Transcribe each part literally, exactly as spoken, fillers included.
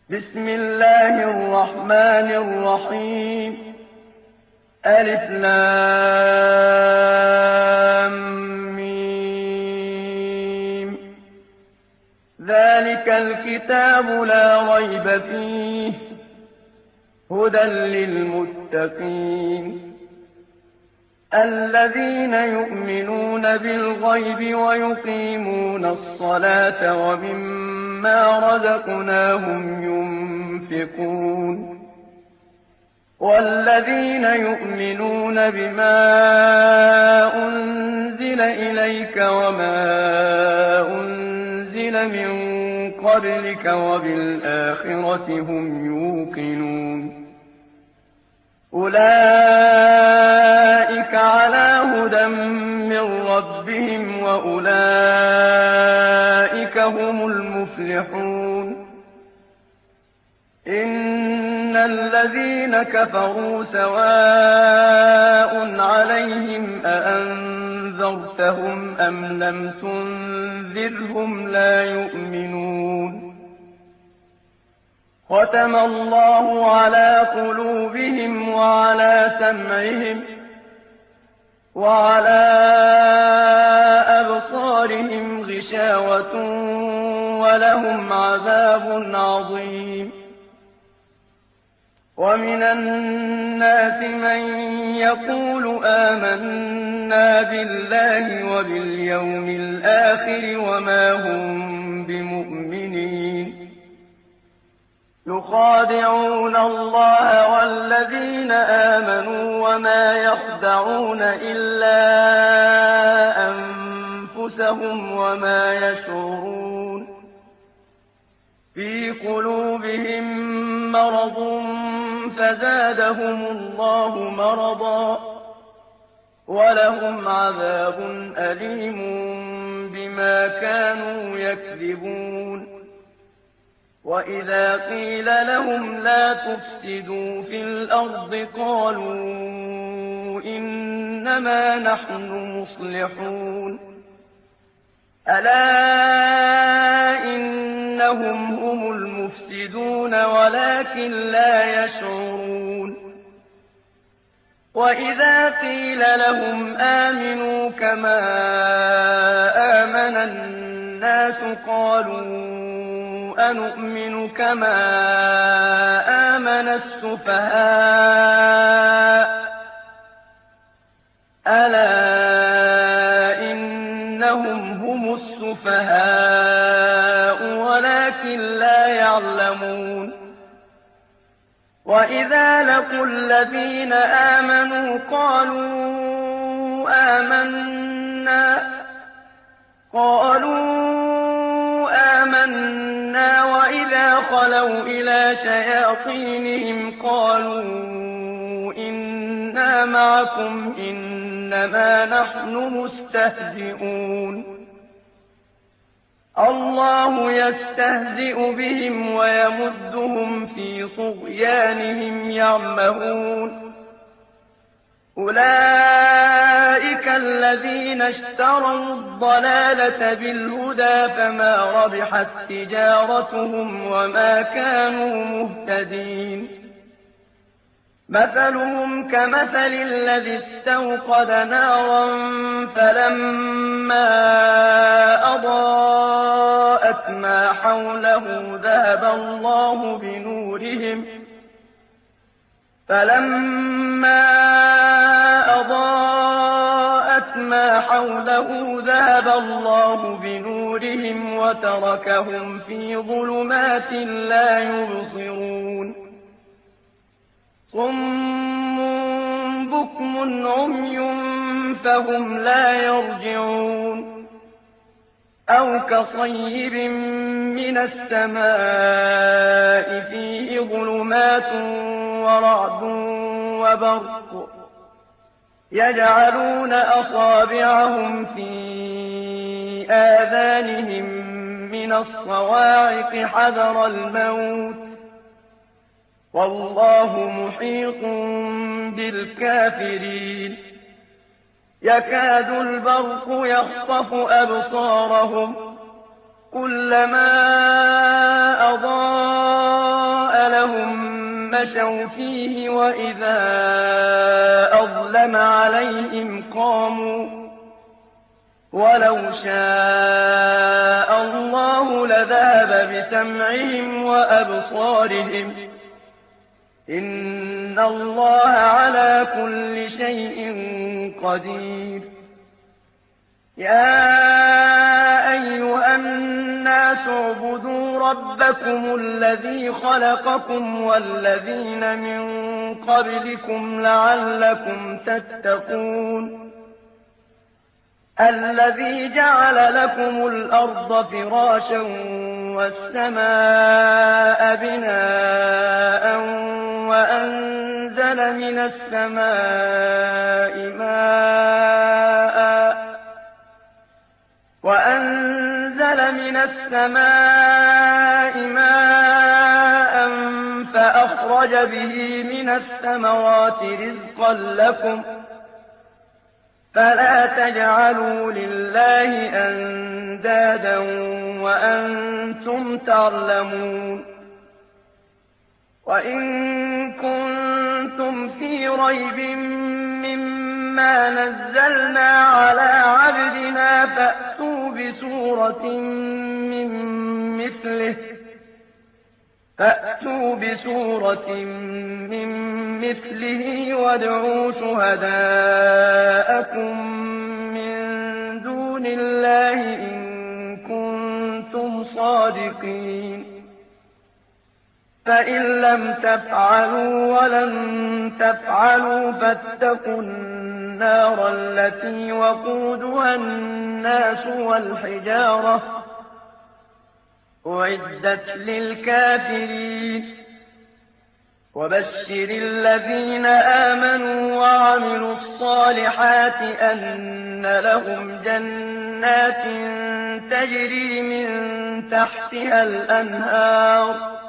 بسم الله الرحمن الرحيم ألف لام ميم ذلك الكتاب لا ريب فيه هدى للمتقين الذين يؤمنون بالغيب ويقيمون الصلاة ومما رزقناهم ينفقون والذين يؤمنون بما أنزل إليك وما أنزل من قبلك وبالآخرة هم يوقنون أولئك على هدى من ربهم وأولئك هم المفلحون إن الذين كفروا سواء عليهم أأنذرتهم أم لم تنذرهم لا يؤمنون ختم الله على قلوبهم وعلى سمعهم وعلى أبصارهم غشاوة ولهم عذاب عظيم ومن الناس من يقول آمنا بالله وباليوم الآخر وما هم بمؤمنين يخادعون الله والذين آمنوا وما يخدعون إلا أنفسهم وما يشعرون في قلوبهم مرض فزادهم الله مرضا ولهم عذاب أليم بما كانوا يكذبون وإذا قيل لهم لا تفسدوا في الأرض قالوا إنما نحن مصلحون ألا إنهم هم المفسدون ولكن لا يشعرون وإذا قيل لهم آمنوا كما آمن الناس قالوا أنؤمن كما آمن السفهاء ألا إنهم هم السفهاء ولكن لا يعلمون وإذا لقوا الذين آمنوا قالوا آمنا قالوا آمنا وإذا خلوا إلى شياطينهم قالوا إنا معكم إنما نحن مستهزئون الله يستهزئ بهم ويمدهم في طغيانهم يعمهون أولئك الذين اشتروا الضلالة بالهدى فما ربحت تجارتهم وما كانوا مهتدين مثلهم كمثل الذي استوقد نارا فلما أضاءت ما حوله ذهب الله بنورهم فلما أضاءت ما حوله ذهب الله بنورهم وتركهم في ظلمات لا يبصرون صم بكم عمي فهم لا يرجعون أو كصيب من السماء فيه ظلمات ورعد وبرق يجعلون أصابعهم في آذانهم من الصواعق حذر الموت والله محيط بالكافرين يكاد البرق يخطف أبصارهم كلما أضاء مشوا فيه وإذا أظلم عليهم قاموا ولو شاء الله لذهب بسمعهم وأبصارهم إن الله على كل شيء قدير يا أيها الناس اعبدوا ربكم الذي خلقكم والذين من قبلكم لعلكم تتقون الذي جعل لكم الأرض فراشا والسماء بناء وأنزل من السماء ماء وأنزل من السماء ماء فأخرج به من الثمرات رزقا لكم فلا تجعلوا لله أندادا وأنتم تعلمون وإن كنتم في ريب مما نزلنا على عبدنا فأتوا بسورة من مثله فأتوا بسورة من مثله وادعوا شهداءكم من دون الله إن كنتم صادقين فإن لم تفعلوا ولن تفعلوا فاتقوا النار التي وقودها الناس والحجارة أعدت للكافرين وبشر الذين آمنوا وعملوا الصالحات أن لهم جنات تجري من تحتها الأنهار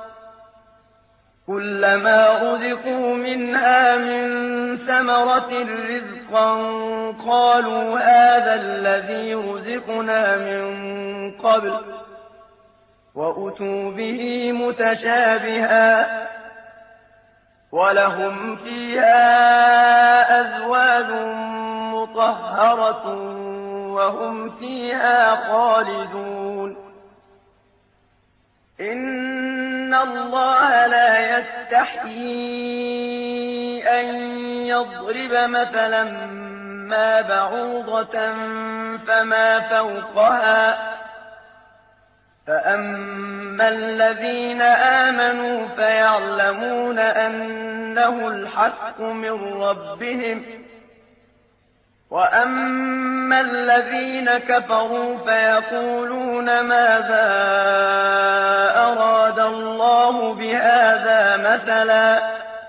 كلما رزقوا منها من ثمرة رزقا قالوا هذا الذي رزقنا من قبل وأتوا به متشابها ولهم فيها أزواج مطهرة وهم فيها خالدون إن الله لا يستحيي أن يضرب مثلا ما بعوضة فما فوقها فأما الذين آمنوا فيعلمون أنه الحق من ربهم وأما الذين كفروا فيقولون ماذا أراد الله بهذا مثلا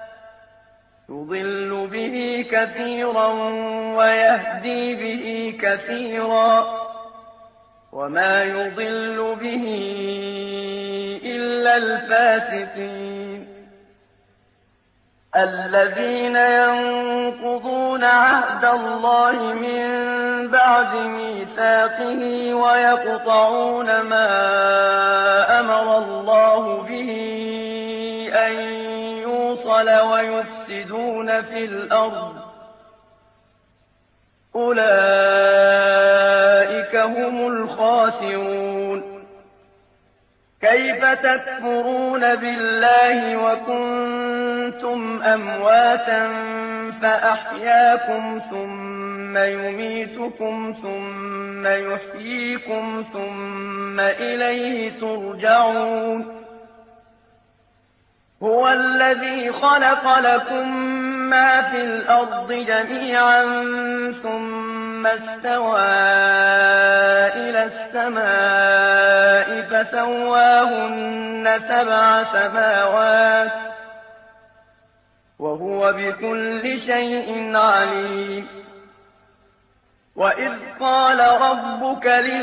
يضل به كثيرا ويهدي به كثيرا وما يضل به إلا الفاسقين الذين ينقضون عهد الله من بعد ميثاقه ويقطعون ما أمر الله به أن يوصل ويفسدون في الأرض أولئك هم الخاسرون كيف تكفرون بالله وكنتم أمواتا فأحياكم ثم يميتكم ثم يحييكم ثم إليه ترجعون هو الذي خلق لكم ما في الأرض جميعا ثم استوى إلى السماء فسواهن سبع سماوات وهو بكل شيء عليم وإذ قال ربك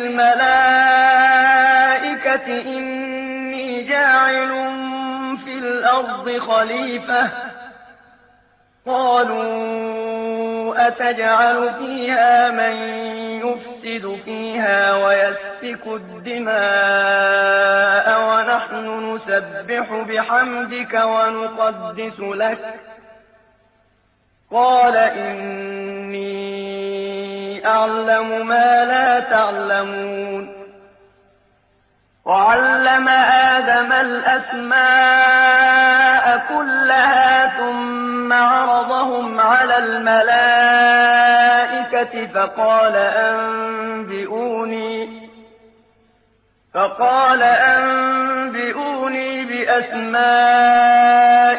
للملائكة إني جاعل في الأرض خليفة قالوا أتجعل فيها من يفسد يفسد فيها ويسفك الدماء ونحن نسبح بحمدك ونقدس لك قال إني أعلم ما لا تعلمون وعلم آدم الأسماء كلها ثم عرضهم على الملائكة فقال أنبئوني فقال أنبئوني بأسماء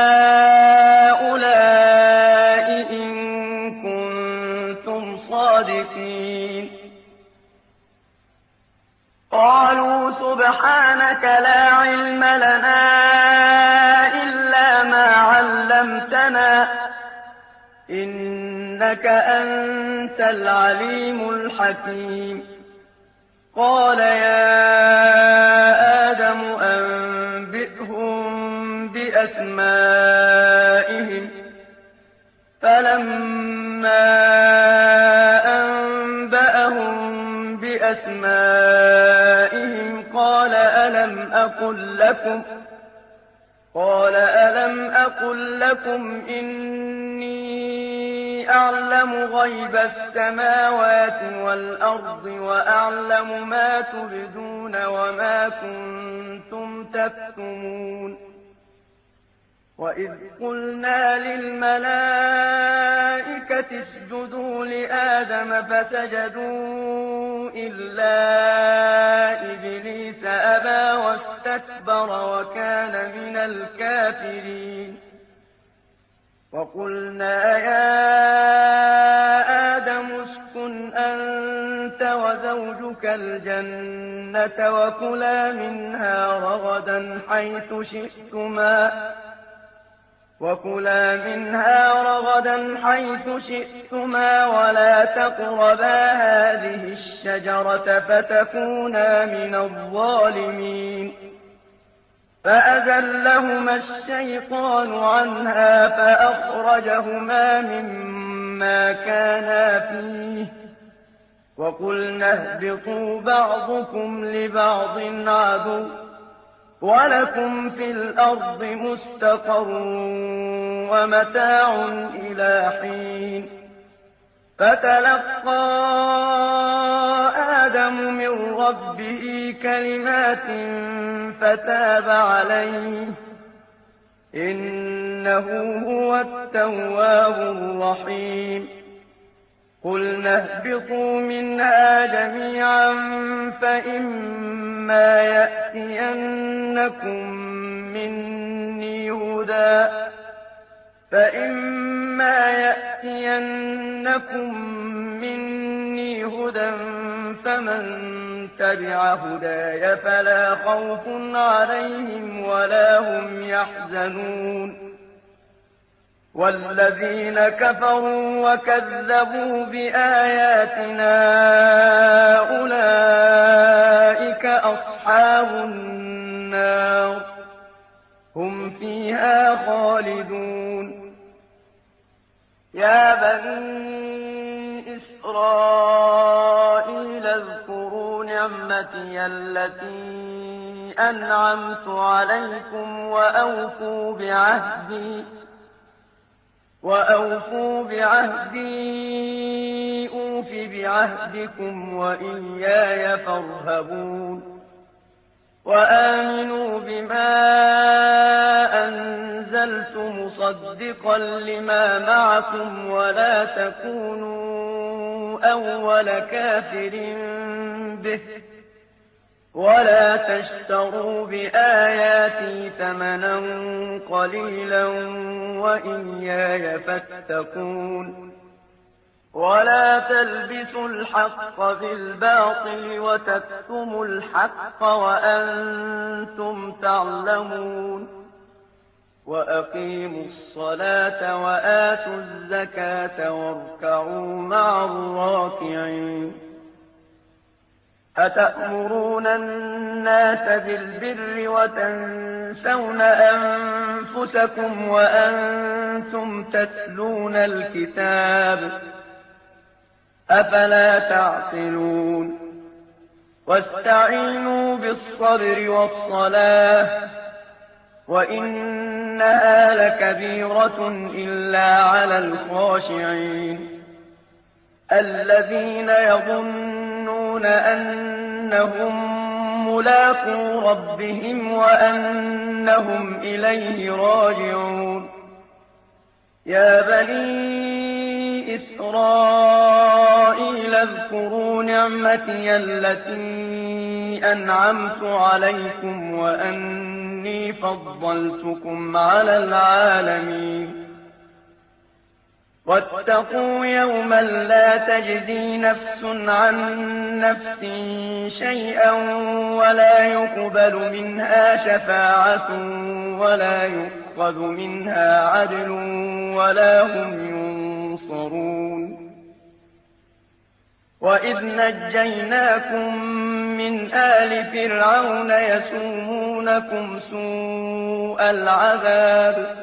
هؤلاء إن كنتم صادقين قالوا سبحانك لا علم لنا إلا ما علمتنا إنك أنت العليم الحكيم قال يا آدم أنبئهم بأسمائهم فلما أنبأهم بأسمائهم قال ألم أقل لكم قال ألم أقل لكم إني أعلم غيب السماوات والأرض وأعلم ما تبدون وما كنتم تكتمون وإذ قلنا للملائكة اسجدوا لآدم فسجدوا إلا إبليس أبى واستكبر وكان من الكافرين وقلنا يا آدم اسكن أنت وزوجك الجنة وكلا منها رغدا حيث شئتما وكلا منها رغدا حيث شئتما ولا تقربا هذه الشجرة فتكونا من الظالمين فأزلهما الشيطان عنها فأخرجهما مما كانا فيه وقلنا اهبطوا بعضكم لبعض عدو ولكم في الأرض مستقر ومتاع إلى حين فتلقى آدم من ربه كلمات فتاب عليه إنه هو التواب الرحيم قلنا اهبطوا منها جميعا فإما يأتينكم مني هدى فإما يأتينكم مني هدى فمن تبع هداي فلا خوف عليهم ولا هم يحزنون والذين كفروا وكذبوا بآياتنا أولئك أصحاب النار هم فيها خالدون يا بني إسرائيل اذكروا نعمتي التي أنعمت عليكم وأوفوا بعهدي وأوفوا بعهدي أوف بعهدكم وإياي فارهبون وآمنوا بما أنزلت مصدقا لما معكم ولا تكونوا أول كافر به ولا تشتروا بآياتي ثمنا قليلا وإياي فاتقون ولا تلبسوا الحق بالباطل وتكتموا الحق وأنتم تعلمون وأقيموا الصلاة وآتوا الزكاة واركعوا مع الراكعين أتأمرون الناس بالبر وتنسون أنفسكم وأنتم تتلون الكتاب أفلا تعقلون واستعينوا بالصبر والصلاة وإنها لكبيرة إلا على الخاشعين الذين يظنون أنهم ملاقو ربهم وأنهم إليه راجعون يا بني إسرائيل اذكروا نعمتي التي أنعمت عليكم وأني فضلتكم على العالمين واتقوا يوما لا تجزي نفس عن نفس شيئا ولا يقبل منها شفاعة ولا يؤخذ منها عدل ولا هم ينصرون وإذ نجيناكم من آل فرعون يسومونكم سوء العذاب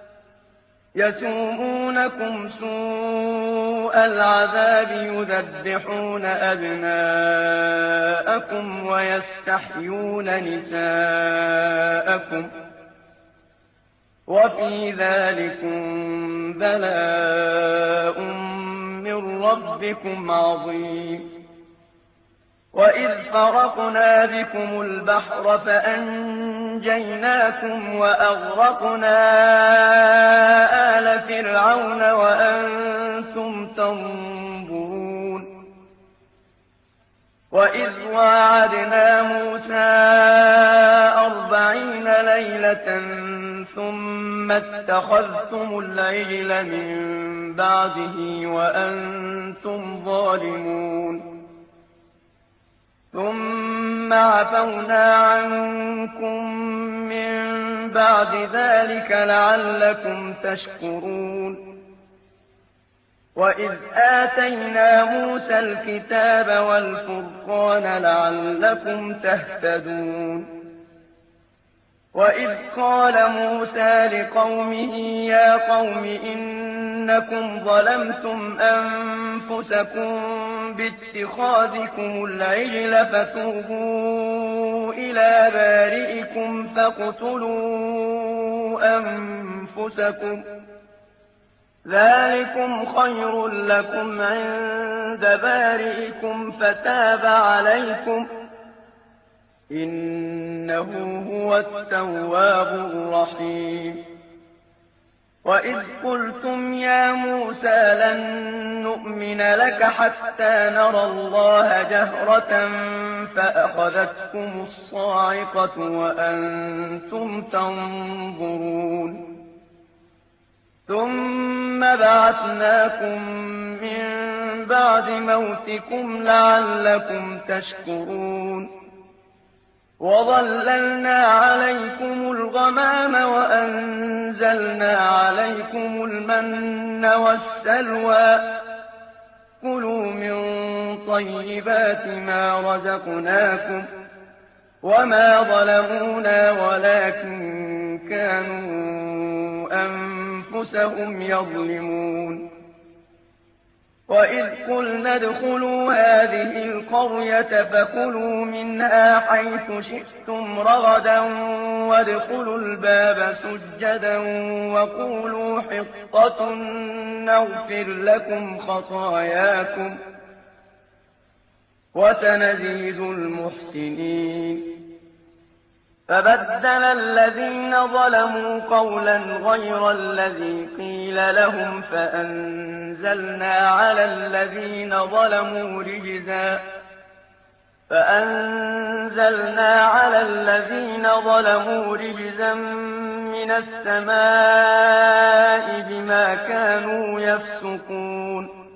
يسومونكم سوء العذاب يذبحون أبناءكم ويستحيون نساءكم وفي ذلكم بلاء من ربكم عظيم وإذ فرقنا بكم البحر فأنجيناكم وأغرقنا آل فرعون وأنتم تنظرون وإذ واعدنا موسى أربعين ليلة ثم اتخذتم العجل من بعده وأنتم ظالمون ثم عفونا عنكم من بعد ذلك لعلكم تشكرون وإذ آتينا موسى الكتاب والفرقان لعلكم تهتدون وإذ قال موسى لقومه يا قوم إنكم ظلمتم أنفسكم باتخاذكم العجل فتوبوا إلى بارئكم فاقتلوا أنفسكم ذلكم خير لكم عند بارئكم فتاب عليكم إنه هو التواب الرحيم وإذ قلتم يا موسى لن نؤمن لك حتى نرى الله جهرة فأخذتكم الصاعقة وأنتم تنظرون ثم بعثناكم من بعد موتكم لعلكم تشكرون وظللنا عليكم الغمام وأنزلنا عليكم المن والسلوى كلوا من طيبات ما رزقناكم وما ظلمونا ولكن كانوا أنفسهم يظلمون وإذ قلنا ادخلوا هذه القرية فكلوا منها حيث شئتم رغدا وادخلوا الباب سجدا وقولوا حطة نغفر لكم خطاياكم وسنزيد المحسنين فبدل الذين ظلموا قولا غير الذي قيل لهم فأنزلنا على الذين ظلموا رجزا فأنزلنا على الذين ظلموا رجزا من السماء بما كانوا يفسقون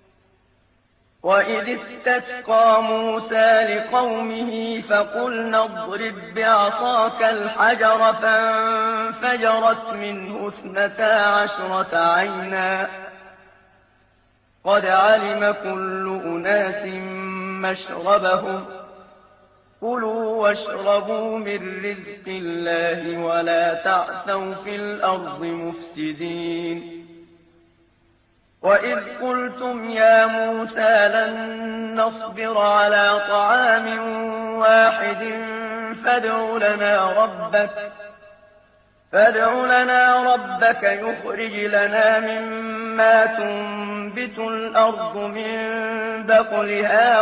وإذ استسقى موسى لقومه فقلنا اضرب بعصاك الحجر فانفجرت منه اثنتا عشرة عينا قد علم كل أناس مشربهم كلوا واشربوا من رزق الله ولا تعثوا في الأرض مفسدين وَإِذْ قُلْتُمْ يَا مُوسَىٰ لَن نَّصْبِرَ عَلَىٰ طَعَامٍ وَاحِدٍ فَادْعُ لَنَا رَبَّكَ فادع لنا ربك يخرج لنا مما تنبت الأرض من بقلها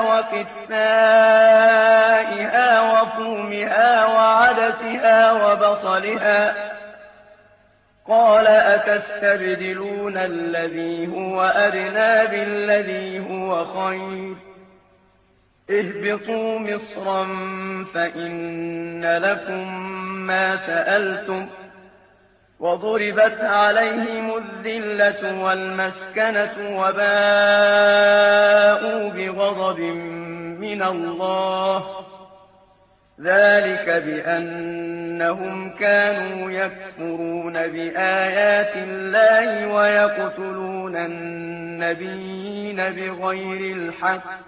وقثائها وفومها وعدسها وبصلها قال أتستبدلون الذي هو أدنى بالذي هو خير اهبطوا مصرا فإن لكم ما سألتم وضربت عليهم الذلة والمسكنة وباءوا بغضب من الله ذلك بأنهم كانوا يكفرون بآيات الله ويقتلون النبيين بغير الحق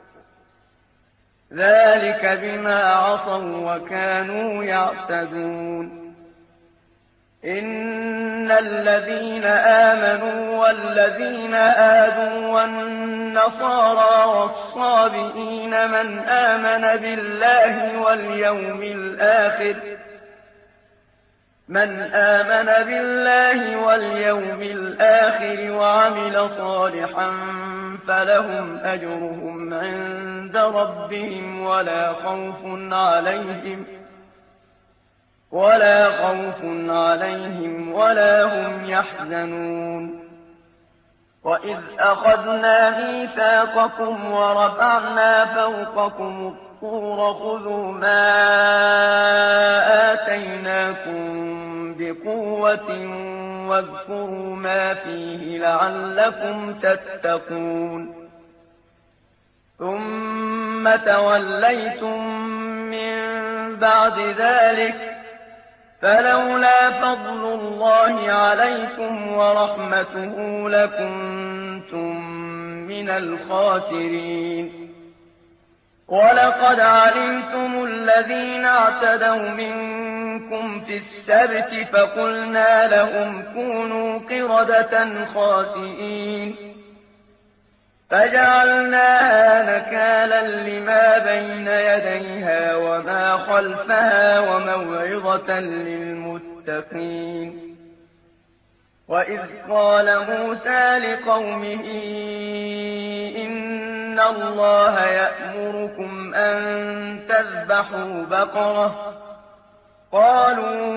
ذلك بما عصوا وكانوا يعتدون إن الذين آمنوا والذين آذوا والنصارى والصابئين من آمن بالله واليوم الآخر من آمن بالله واليوم الآخر وعمل صالحا فلهم أجرهم عند ربهم ولا خوف عليهم ولا خوف عليهم ولا هم يحزنون وإذ أخذنا ميثاقكم ورفعنا فوقكم الطور خذوا ما آتيناكم بقوة واذكروا ما فيه لعلكم تتقون ثم توليتم من بعد ذلك فلولا فضل الله عليكم ورحمته لكنتم من الخاسرين ولقد علمتم الذين اعتدوا منكم في السبت فقلنا لهم كونوا قردة خاسئين فجعلناها نكالا لما بين يديها وما خلفها وموعظة للمتقين وإذ قال موسى لقومه إن الله يأمركم أن تذبحوا بقرة قالوا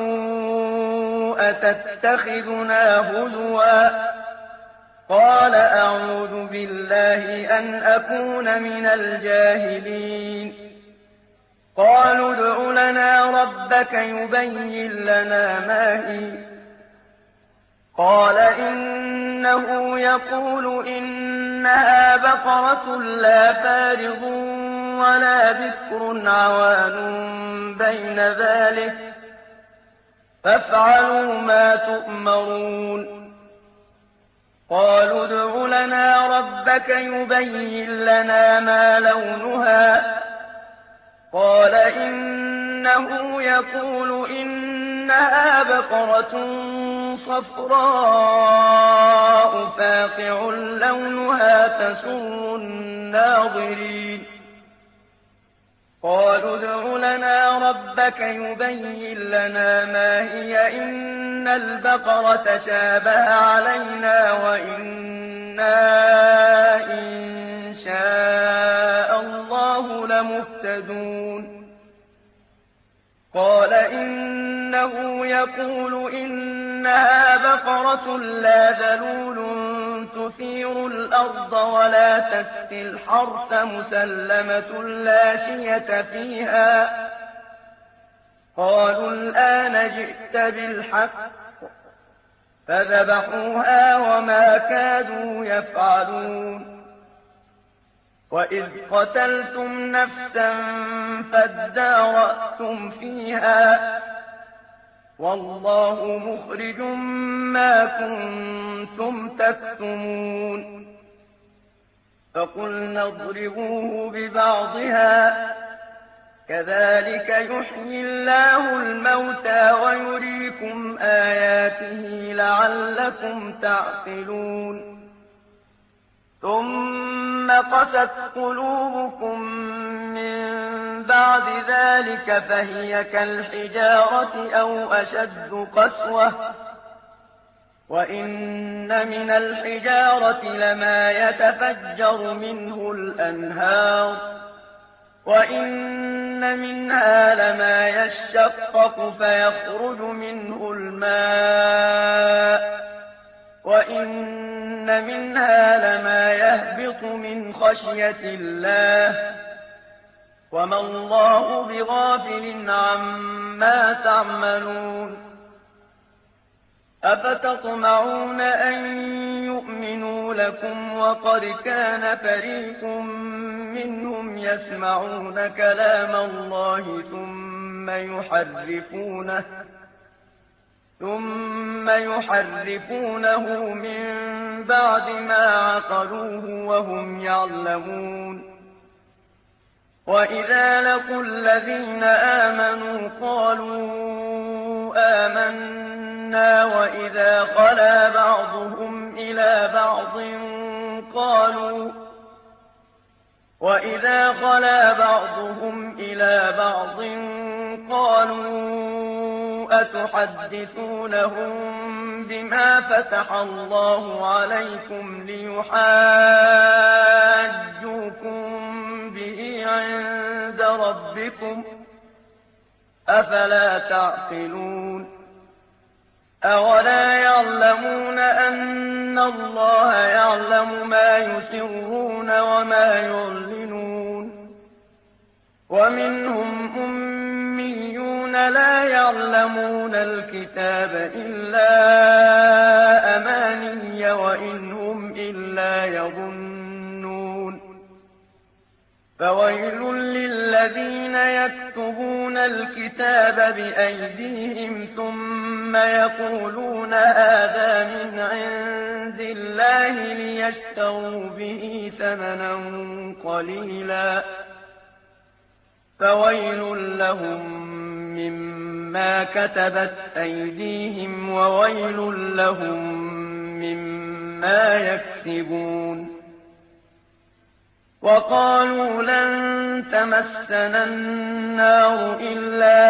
أتتخذنا هزوا قال أعوذ بالله أن أكون من الجاهلين قالوا ادع لنا ربك يبين لنا ما هي قال إنه يقول إنها بقرة لا فارض ولا بكر عوان بين ذلك فافعلوا ما تؤمرون قالوا ادع لنا ربك يبين لنا ما لونها قال إنه يقول إنها بقرة صفراء فاقع لونها تسر الناظرين قالوا ادع لنا ربك يبين لنا ما هي إن البقرة شابه علينا وإنا إن شاء الله لمهتدون قال إنه يقول إنها بقرة لا ذلول تثير الأرض ولا تسقي الحرث مسلمة لا شية فيها قالوا الآن جئت بالحق فذبحوها وما كادوا يفعلون وإذ قتلتم نفسا فادارأتم فيها والله مخرج ما كنتم تكتمون فقلنا اضربوه ببعضها كذلك يحيي الله الموتى ويريكم آياته لعلكم تعقلون ثم قست قلوبكم من بعد ذلك فهي كالحجارة أو أشد قسوة وإن من الحجارة لما يتفجر منه الأنهار وإن منها لما يشقق فيخرج منه الماء وإن منها لما يهبط من خشية الله وما الله بغافل عما تعملون أفتطمعون أن يؤمنوا لكم وقد كان فريق منهم يسمعون كلام الله ثم يحرفونه ثم يحرفونه من بعد ما عقلوه وهم يعلمون وإذا لقوا الذين آمنوا قالوا آمنا وإذا خلا بعضهم إلى بعض قالوا وإذا خلا بعضهم إلى بعض قالوا أتحدثونهم بما فتح الله عليكم ليحاجوكم به عند ربكم أفلا تعقلون أولا يعلمون أن الله يعلم ما يسرون وما يعلنون ومنهم أميون لا يعلمون الكتاب إلا أماني وإن هم إلا يظنون فويل للذين يكتبون الكتاب بأيديهم ثم يقولون هذا من عند الله ليشتروا به ثمنا قليلا فويل لهم مما كتبت أيديهم وويل لهم مما يكسبون وقالوا لن تمسنا النار إلا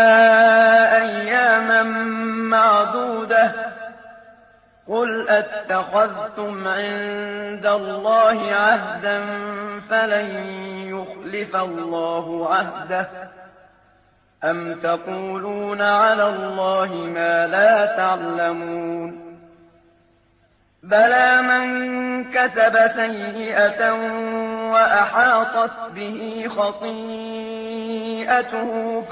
أياما معدودة قل أتخذتم عند الله عهدا فلن يخلف الله عهده أم تقولون على الله ما لا تعلمون بلى من كسب سيئة وأحاطت به خطيئته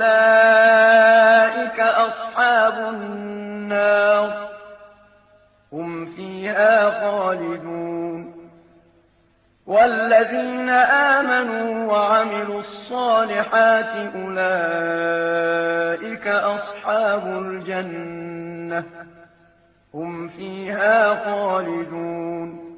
فأولئك أصحاب النار هم فيها خالدون والذين آمنوا وعملوا الصالحات أولئك أصحاب الجنة هم فيها خالدون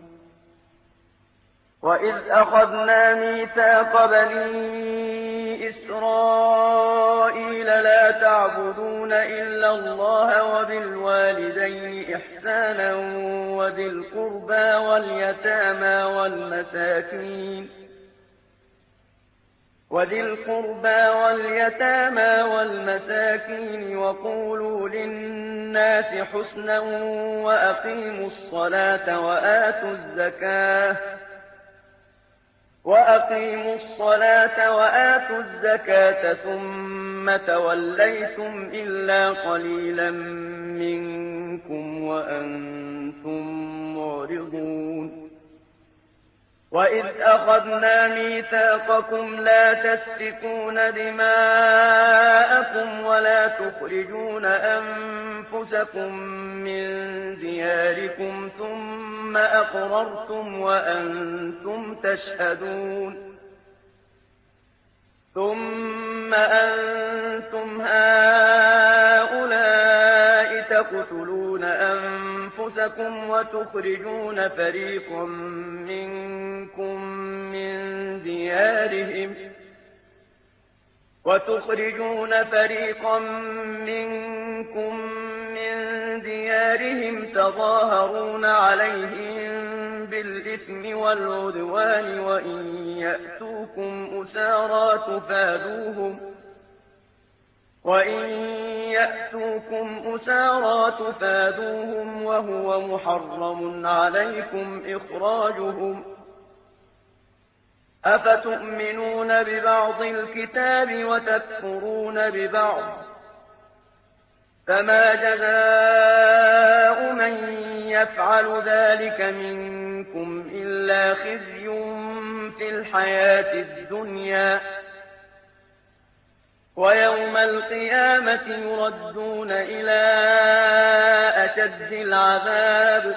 وإذ أخذنا ميثاق بني إسرائيل لا تعبدون إلا الله وبالوالدين إحسانا وذي القربى واليتامى والمساكين وذي القربى واليتامى والمساكين وقولوا للناس حسنا وأقيموا الصلاة وآتوا الزكاة وأقيموا الصلاة وآتوا الزكاة ثم توليتم إلا قليلا منكم وأنتم معرضون وإذ أخذنا ميثاقكم لا تسفكون دماءكم ولا تخرجون أنفسكم من دياركم ثم أقررتم وأنتم تشهدون ثم أنتم هؤلاء تقتلون أنفسكم وتخرجون فريقا منكم من ديارهم وتخرجون فريقا منكم من ديارهم تظاهرون عليهم بالإثم بالإثم والعدوان وإن يأتوكم أسارى تفادوهم وإن يأتوكم أسارى تفادوهم وهو محرم عليكم إخراجهم أفتؤمنون ببعض الكتاب وتكفرون ببعض فما جزاء من يفعل ذلك منكم إلا خزي في الحياة الدنيا ويوم القيامة يردون إلى أشد العذاب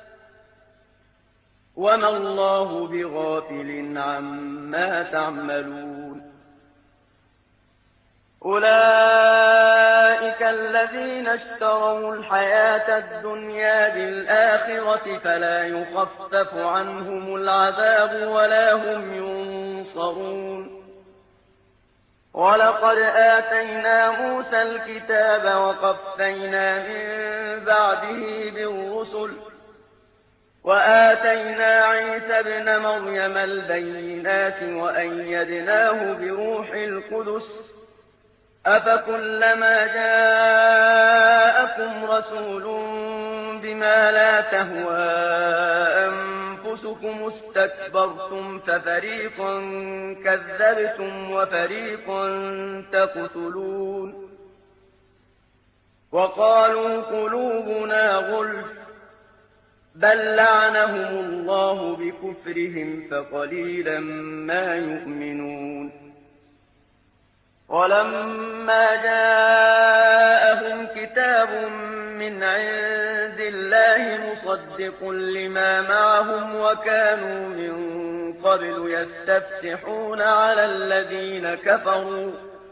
وما الله بغافل عما تعملون أولئك الذين اشتروا الحياة الدنيا بالآخرة فلا يخفف عنهم العذاب ولا هم ينصرون ولقد آتينا موسى الكتاب وقفينا من بعده بالرسل وآتينا عيسى ابن مريم البينات وأيدناه بروح القدس أفكلما جاءكم رسول بما لا تهوى أنفسكم استكبرتم ففريقا كذبتم وفريقا تقتلون وقالوا قلوبنا غلف بل لعنهم الله بكفرهم فقليلا ما يؤمنون ولما جاءهم كتاب من عند الله مصدق لما معهم وكانوا من قبل يستفتحون على الذين كفروا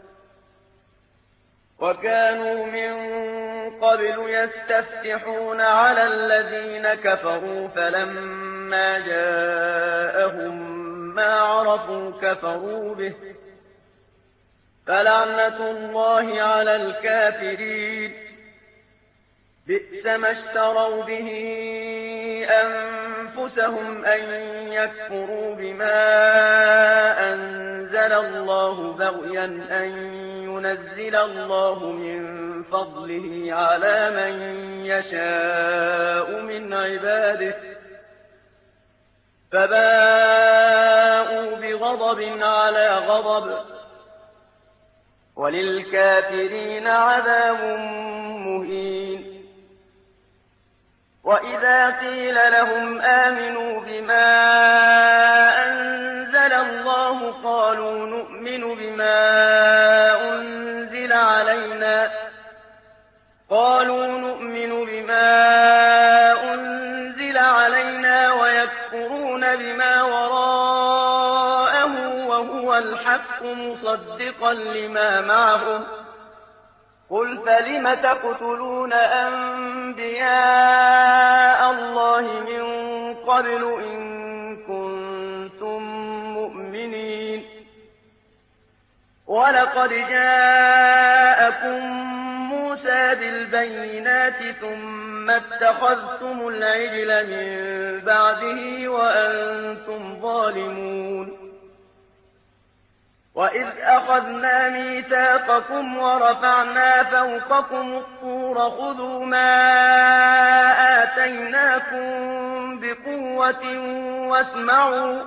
وكانوا من قبل يستفتحون على الذين كفروا فلما جاءهم ما عرفوا كفروا به فلعنة الله على الكافرين بئس ما اشتروا به أنفسهم أن يكفروا بما أنزل الله بغيا أن ينزل الله من فضله على من يشاء من عباده فباءوا بغضب على غضب وللكافرين عذاب مهين وإذا قيل لهم آمنوا بما أنزل الله قالوا نؤمن بما أنزل علينا قالوا نؤمن بما أنزل علينا ويكفرون بما وراءه وهو الحق مصدقا لما معهم قل فلم تقتلون أنبياء الله من قبل إن كنتم مؤمنين ولقد جاءكم موسى بالبينات ثم اتخذتم العجل من بعده وأنتم ظالمون وإذ أخذنا ميثاقكم ورفعنا فوقكم الطور خذوا ما آتيناكم بقوة واسمعوا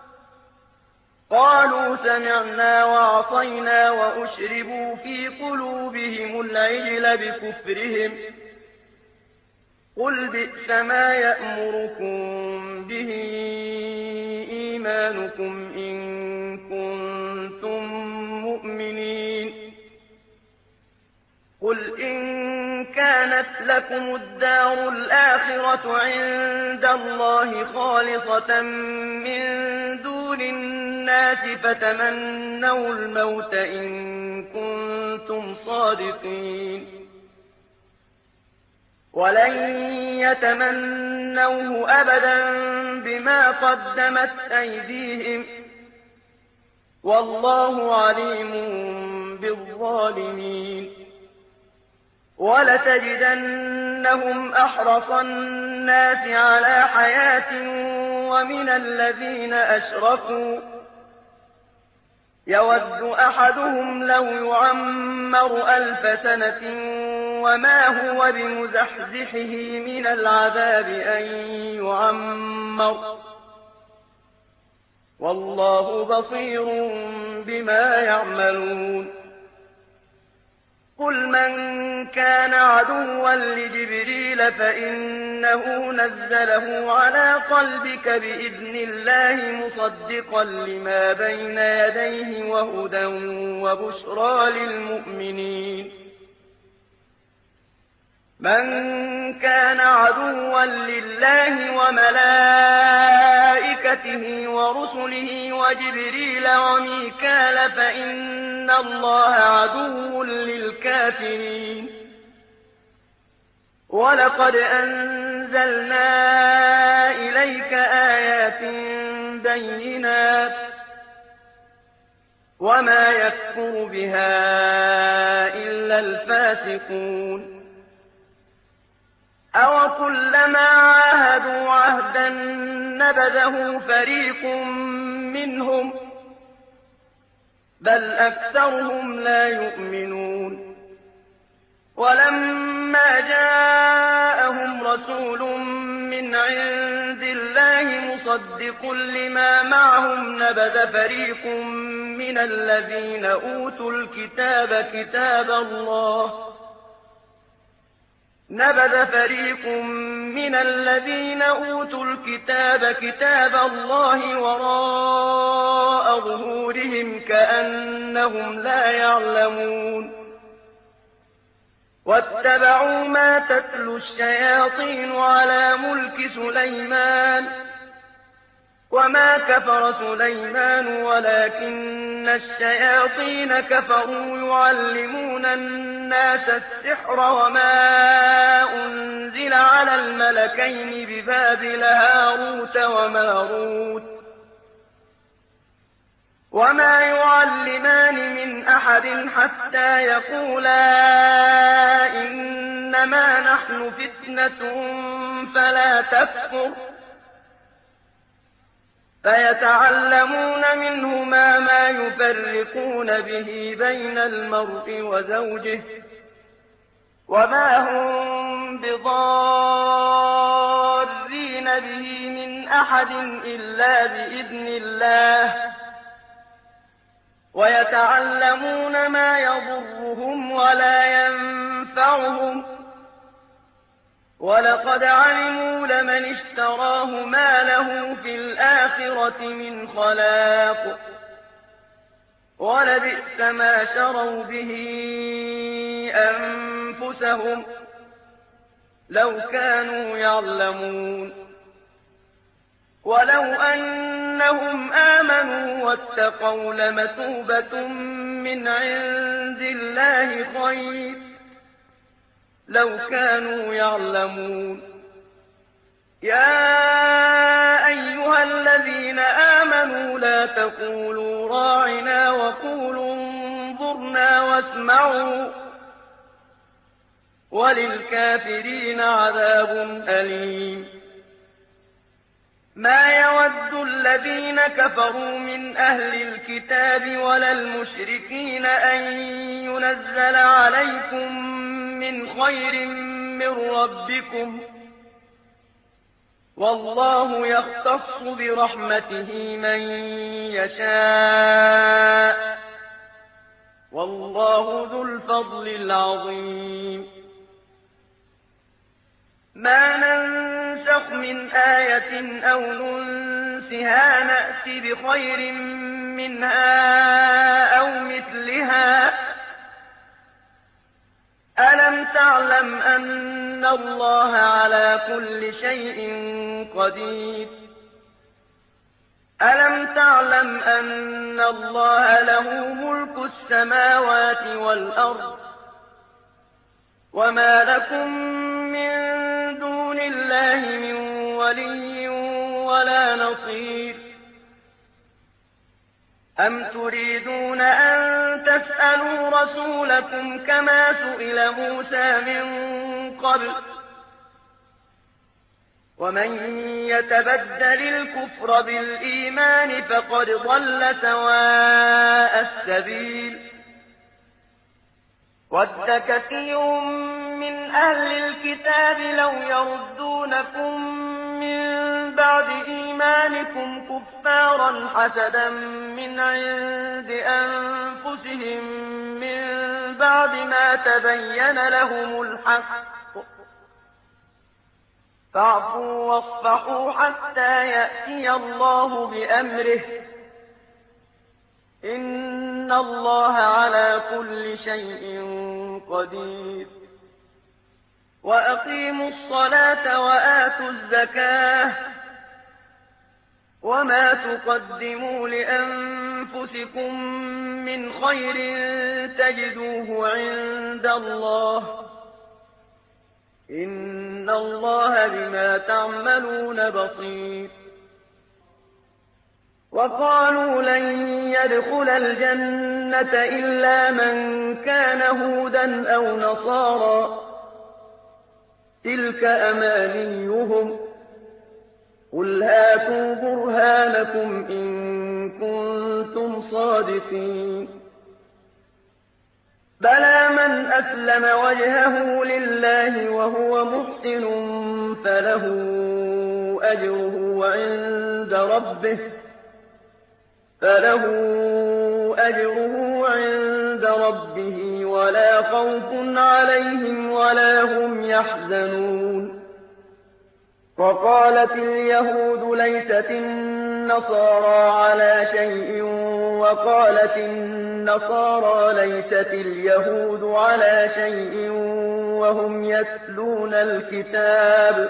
قالوا سمعنا وعصينا وأشربوا في قلوبهم العجل بكفرهم قل بئس ما يأمركم به إيمانكم إن كنتم مؤمنين قل إن كانت لكم الدار الآخرة عند الله خالصة من دون الناس فتمنوا الموت إن كنتم صادقين ولن يتمنوه أبدا بما قدمت أيديهم والله عليم بالظالمين ولتجدنهم أحرص الناس على حياة ومن الذين أشركوا يود أحدهم لو يعمر ألف سنة وما هو بمزحزحه من العذاب أن يعمر والله بصير بما يعملون قل من كان عدوا لجبريل فإنه نزله على قلبك بإذن الله مصدقا لما بين يديه وهدى وبشرى للمؤمنين من كان عدوا لله وملائكته ورسله وجبريل وميكال فإن الله عدو للكافرين ولقد أنزلنا إليك آيات بينات وما يكفر بها إلا الفاسقون أَوَكُلَّمَا عَاهَدُوا عَهْدًا نَّبَذَهُ فَرِيقٌ مِّنْهُم ۚ بَلْ أَكْثَرُهُمْ لَا يُؤْمِنُونَ وَلَمَّا جَاءَهُمْ رَسُولٌ مِّنْ عِندِ اللَّهِ مُصَدِّقٌ لِّمَا مَعَهُمْ نَبَذَ فَرِيقٌ مِّنَ الَّذِينَ أُوتُوا الْكِتَابَ كِتَابَ اللَّهِ نبذ فريق من الذين أوتوا الكتاب كتاب الله وراء ظهورهم كأنهم لا يعلمون واتبعوا ما تتلو الشياطين على ملك سليمان وما كفر سليمان ولكن الشياطين كفروا يعلمون الناس السحر وما أنزل على الملكين ببابل هاروت وماروت وما يعلمان من أحد حتى يقولا إنما نحن فتنة فلا تكفر فيتعلمون منهما ما يفرقون به بين المرء وزوجه وما هم بضارين به من أحد إلا بإذن الله ويتعلمون ما يضرهم ولا ينفعهم ولقد علموا لمن اشتراه ما له في الآخرة من خلاق ولبئس ما شروا به أنفسهم لو كانوا يعلمون ولو أنهم آمنوا واتقوا لمثوبة من عند الله خير لو كانوا يعلمون يا أيها الذين آمنوا لا تقولوا راعنا وقولوا انظرنا واسمعوا وللكافرين عذاب أليم ما يود الذين كفروا من أهل الكتاب ولا المشركين أن ينزل عليكم من خير من ربكم والله يختص برحمته من يشاء والله ذو الفضل العظيم ما ننسخ من آية أو ننسها نأت بخير منها أو مثلها ألم تعلم أن الله على كل شيء قدير ألم تعلم أن الله له ملك السماوات والأرض وما لكم من دون الله من ولي ولا نصير أم تريدون أن تسألوا رسولكم كما سئل موسى من قبل ومن يتبدل الكفر بالإيمان فقد ضل سواء السبيل ود كثير من أهل الكتاب لو يردونكم من بعد إيمانكم كفارا حسدا من عند أنفسهم من بعد ما تبين لهم الحق فاعفوا واصفحوا حتى يأتي الله بأمره إن الله على كل شيء قدير وأقيموا الصلاة وآتوا الزكاة وما تقدموا لأنفسكم من خير تجدوه عند الله إن الله بما تعملون بصير وقالوا لن يدخل الجنة إلا من كان هودا أو نصارى تلك أمانيهم قل هاتوا برهانكم إن كنتم صادقين بلى من أسلم وجهه لله وهو محسن فله أجره عند ربه فله أجره عند ربه ولا خوف عليهم ولا هم يحزنون وقالت اليهود ليست النصارى على شيء وقالت النصارى ليست اليهود على شيء وهم يتلون الكتاب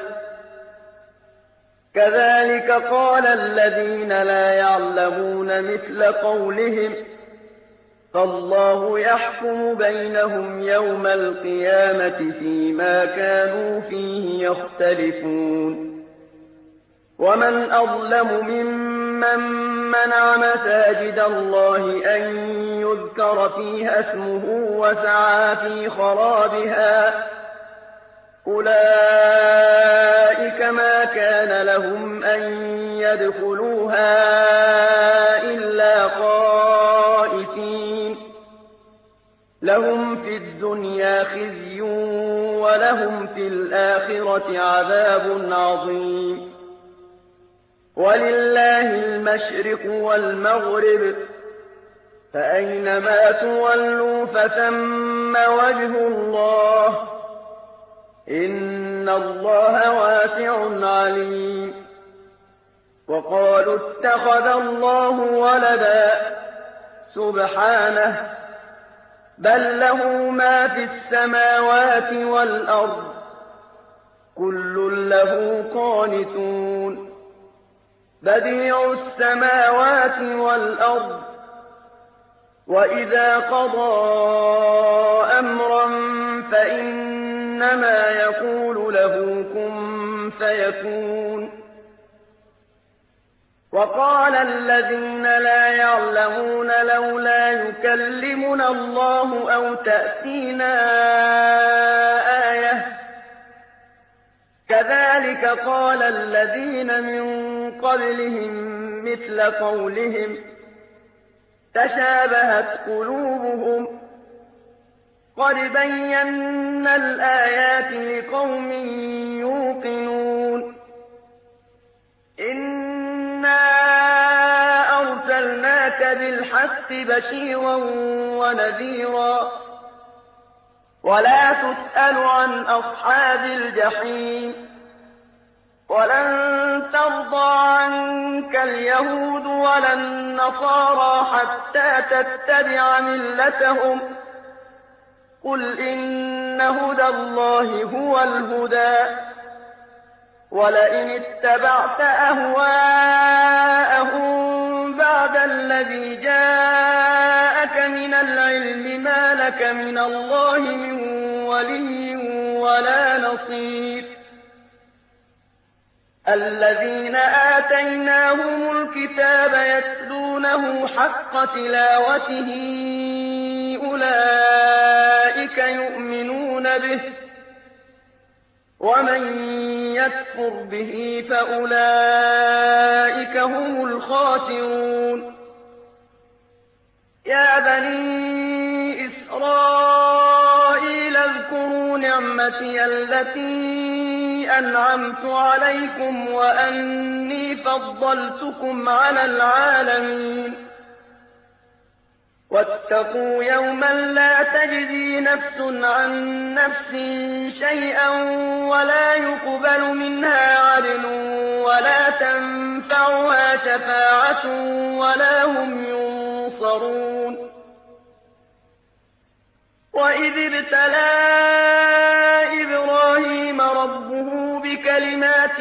كذلك قال الذين لا يعلمون مثل قولهم فالله يحكم بينهم يوم القيامة فيما كانوا فيه يختلفون ومن أظلم ممن منع مساجد الله أن يذكر فيها اسمه وسعى في خرابها أولئك ما كان لهم أن يدخلوها إلا خائفين لهم في الدنيا خزي ولهم في الآخرة عذاب عظيم ولله المشرق والمغرب فأينما تولوا فثم وجه الله إن الله واسع عليم وقالوا اتخذ الله ولدا سبحانه بل له ما في السماوات والأرض كل له قانتون بديع السماوات والأرض وإذا قضى أمرا فإنما يقول له كن فيكون وقال الذين لا يعلمون لولا يكلمنا الله أو تأتينا آية كذلك قال الذين من قبلهم مثل قولهم تشابهت قلوبهم قد بينا الآيات لقوم يوقنون إنا أرسلناك بالحق بشيرا ونذيرا ولا تسأل عن أصحاب الجحيم ولن ترضى عنك اليهود ولا النصارى حتى تتبع ملتهم قل إن هدى الله هو الهدى ولئن اتبعت أهواءهم بعد الذي جاءك من العلم ما لك من الله من ولي ولا نصير الذين آتيناهم الكتاب يتلونه حق تلاوته أولئك يؤمنون به ومن يكفر به فأولئك هم الخاسرون. يا بني إسرائيل اذكروا نعمتي التي أنعمت عليكم وأني فضلتكم على العالمين. واتقوا يوما لا تجزي نفس عن نفس شيئا ولا يقبل منها عدل ولا تنفعها شفاعة ولا هم ينصرون. وإذ ابتلى إبراهيم ربه بكلمات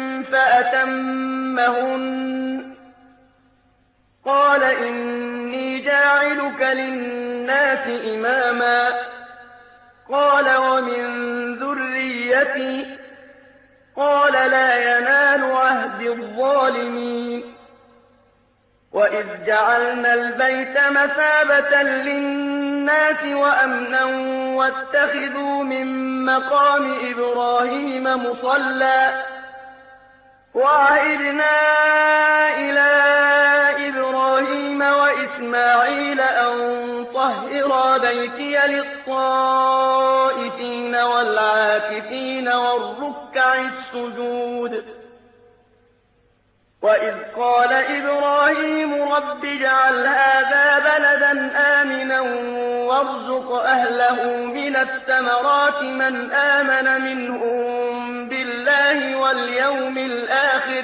فأتمهن قال إني جاعلك للناس إماما قال ومن ذريتي قال لا ينال عهد الظالمين. وإذ جعلنا البيت مثابة للناس وأمنا واتخذوا من مقام إبراهيم مصلى وعهدنا إلى إبراهيم وإسماعيل أن طهرا بيتي للطائفين والعاكفين والركع السجود. وإذ قال إبراهيم رب اجعل هذا بلدا آمنا وارزق أهله من الثمرات من آمن منهم بالله واليوم الآخر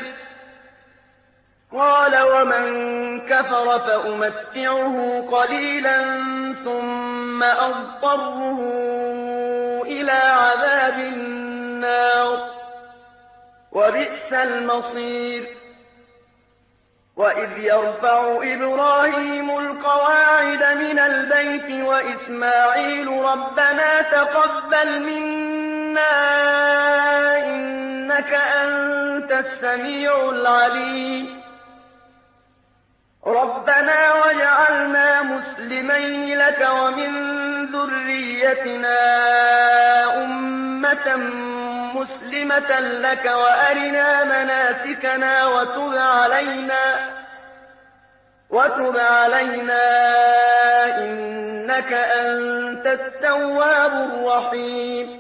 قال ومن كفر فأمتعه قليلا ثم أضطره إلى عذاب النار وبئس المصير. وإذ يرفع إبراهيم القواعد من البيت وإسماعيل ربنا تقبل منا إنك أنت السميع العليم. ربنا واجعلنا مسلمين لك ومن ذريتنا أمة مسلمة لك وأرنا مناسكنا وتب علينا وتب علينا إنك أنت التواب الرحيم.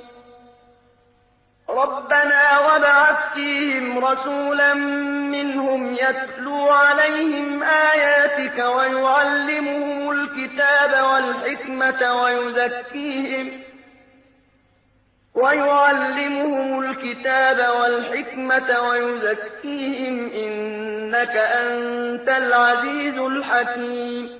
ربنا وابعث فيهم رسولا منهم يتلو عليهم آياتك ويعلمهم الكتاب والحكمة ويزكيهم ويعلمهم الكتاب والحكمة ويزكيهم إنك أنت العزيز الحكيم.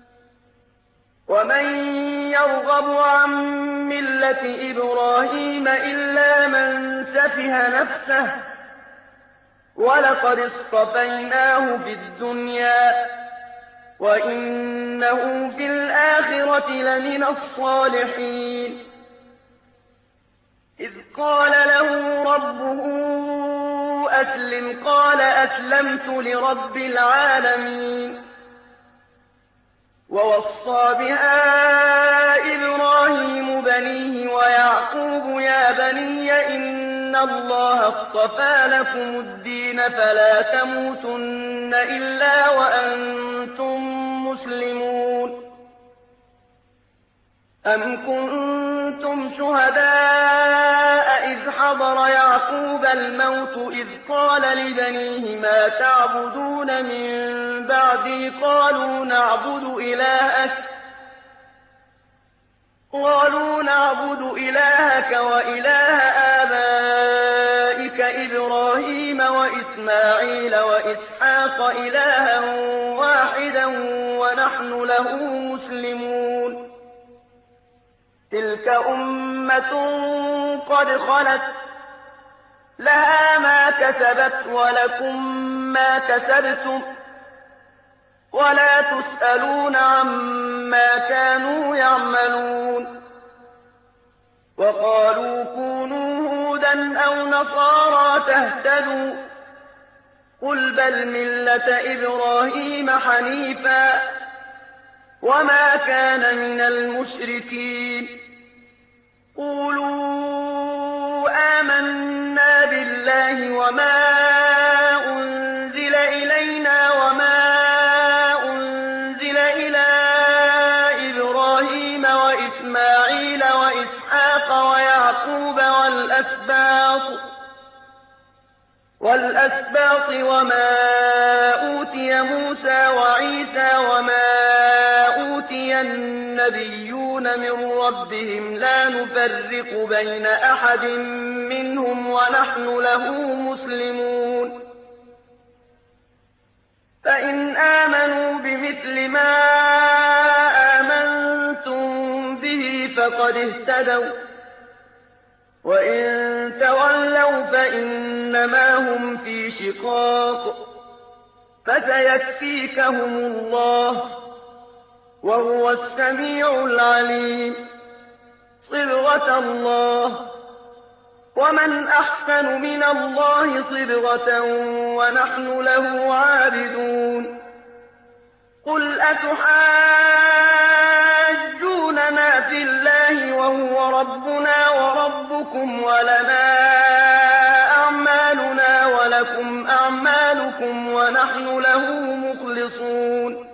ومن يرغب عن ملة إبراهيم إلا من سفه نفسه ولقد اصطفيناه في الدنيا وإنه في الآخرة لمن الصالحين. إذ قال له ربه أسلم قال أسلمت لرب العالمين. ووصى بها إبراهيم بنيه ويعقوب يا بني إن الله اصطفى لكم الدين فلا تموتن إلا وأنتم مسلمون. أم كنتم شهداء إذ حضر يعقوب الموت إذ قال لبنيه ما تعبدون من بعدي قالوا نعبد إلهك قالوا نعبد إلهك وإله آبائك إبراهيم وإسماعيل وإسحاق إلها واحدا ونحن له مسلمون. تلك أمة قد خلت لها ما كسبت ولكم ما كسبتم ولا تسألون عما كانوا يعملون. وقالوا كونوا هودا أو نصارى تهتدوا قل بل ملة إبراهيم حنيفا وما كان من المشركين. قولوا آمنا بالله الله وما أنزل إلينا وما أنزل إلى إبراهيم وإسماعيل وإسحاق ويعقوب والأسباط والأسباط وما أوتي موسى وعيسى وما أوتي النبيون من ربهم لا نفرق بين أحد منهم ونحن له مسلمون فإن آمنوا بمثل ما آمنتم به فقد اهتدوا وإن تولوا فإنما هم في شقاق فسيكفيكهم الله وهو السميع العليم صبغة الله ومن أحسن من الله صبغة ونحن له عابدون قل أتحاجوننا في الله وهو ربنا وربكم ولنا أعمالنا ولكم أعمالكم ونحن له مخلصون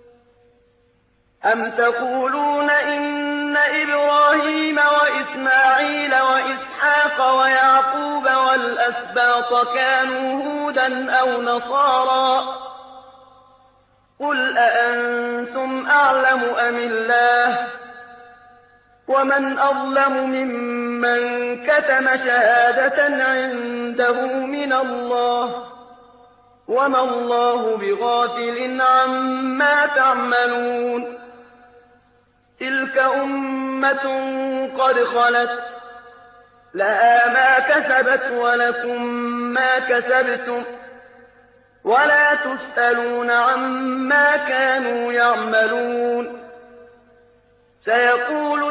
أم تقولون إن إبراهيم وإسماعيل وإسحاق ويعقوب والأسباط كانوا هودا أو نصارى قل أأنتم أعلم أم الله ومن أظلم ممن كتم شهادة عنده من الله وما الله بغافل عما تعملون تلك أمة قد خلت لها ما كسبت ولكم ما كسبتم ولا تسألون عما كانوا يعملون سيقول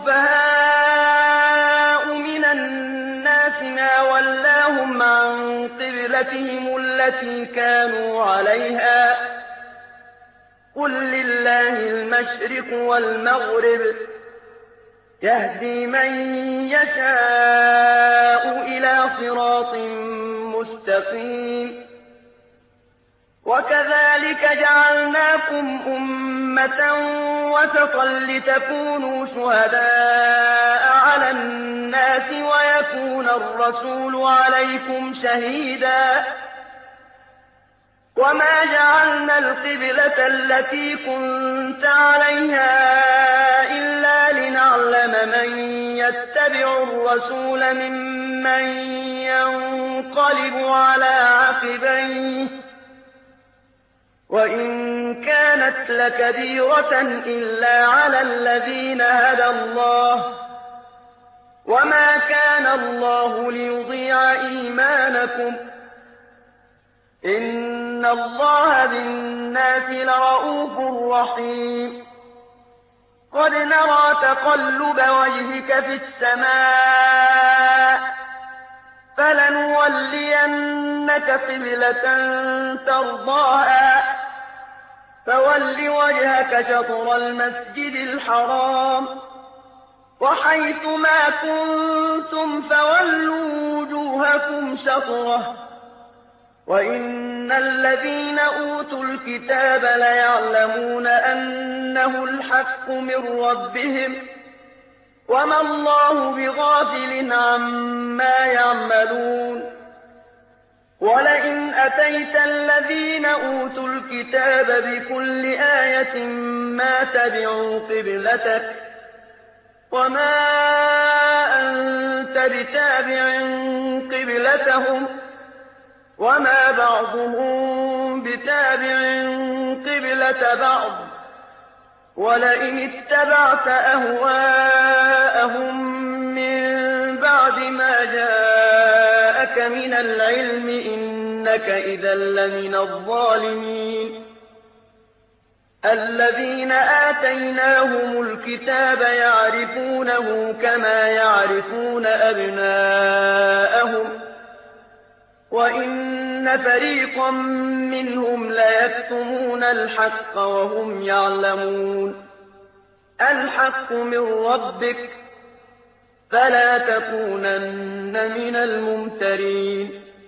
السفهاء من الناس ما ولاهم عن قبلتهم التي كانوا عليها قل لله المشرق والمغرب يهدي من يشاء إلى صراط مستقيم وكذلك جعلناكم أمة وسطا لتكونوا شهداء على الناس ويكون الرسول عليكم شهيدا وما جعلنا القبلة التي كنت عليها إلا لنعلم من يتبع الرسول ممن ينقلب على عقبيه وإن كانت لكبيرة إلا على الذين هدى الله وما كان الله ليضيع إيمانكم إن الله بالناس لرءوف رحيم قد نرى تقلب وجهك في السماء فلنولينك قبلة ترضاها فول وجهك شطر المسجد الحرام وحيث ما كنتم فولوا وجوهكم شطره وإن الذين أوتوا الكتاب ليعلمون أنه الحق من ربهم وما الله بغافل عما يعملون ولئن أتيت الذين أوتوا الكتاب بكل آية ما تبعوا قبلتك وما أنت بتابع قبلتهم وما بعضهم بتابع قبلة بعض ولئن اتبعت أهواءهم من بعد ما جاءك من العلم إنك إذا لمن الظالمين الذين آتيناهم الكتاب يعرفونه كما يعرفون أبناءهم وإن فريقا منهم ليكتمون الحق وهم يعلمون الحق من ربك فلا تكونن من الممترين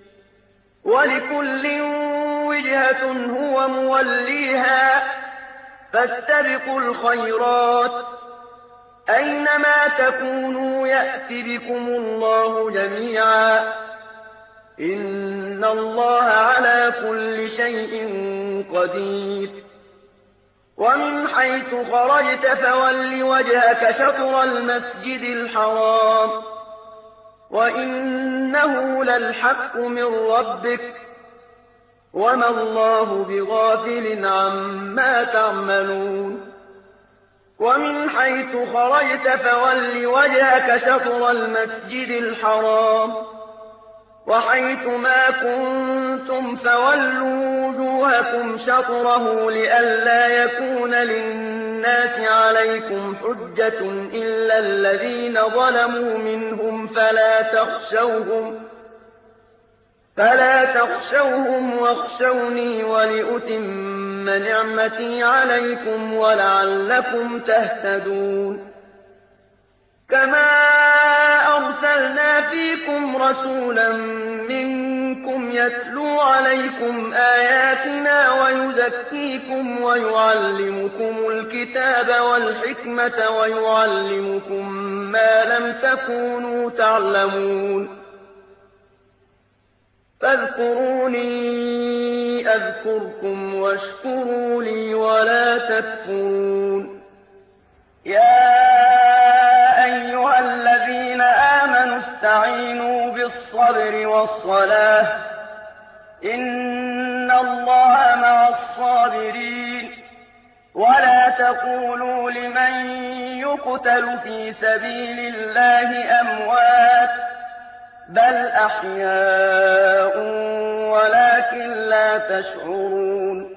ولكل وجهة هو موليها فاستبقوا الخيرات أينما تكونوا يأت بكم الله جميعا إن الله على كل شيء قدير ومن حيث خرجت فول وجهك شطر المسجد الحرام وإنه للحق من ربك وما الله بغافل عما تعملون ومن حيث خرجت فول وجهك شطر المسجد الحرام وحيث ما كنتم فولوا وجوهكم شطره لئلا يكون للناس عليكم حجة إلا الذين ظلموا منهم فلا تخشوهم فلا تخشوهم واخشوني ولأتم نعمتي عليكم ولعلكم تهتدون كما أرسلنا فيكم رسولا منكم يتلو عليكم آياتنا ويزكيكم ويعلمكم الكتاب والحكمة ويعلمكم ما لم تكونوا تعلمون فاذكروني أذكركم واشكروا لي ولا تكفرون يا أيها الذين آمنوا استعينوا بالصبر والصلاة إن الله مع الصابرين ولا تقولوا لمن يقتل في سبيل الله أموات بل أحياء ولكن لا تشعرون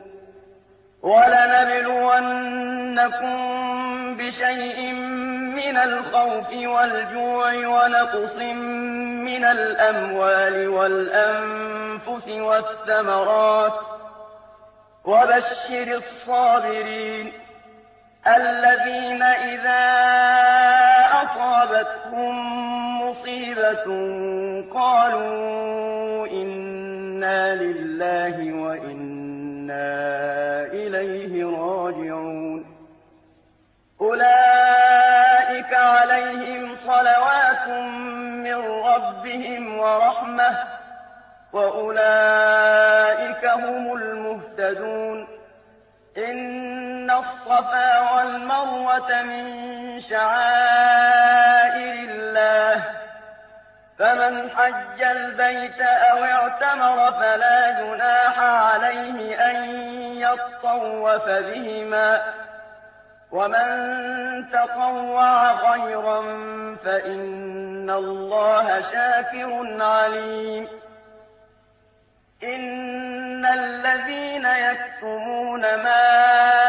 ولنبلونكم بشيء من الخوف والجوع ونقص من الأموال والأنفس والثمرات وبشر الصابرين الذين إذا أصابتهم مصيبة قالوا إنا لله وإنا إليه راجعون أولئك عليهم صلوات من ربهم ورحمة وأولئك هم المهتدون إن الصفا والمروة من شعائر الله فمن حج البيت أو اعتمر فلا جناح عليه أن يطوف بهما ومن تطوع خيرا فإن الله شاكر عليم إن الذين يكتمون ما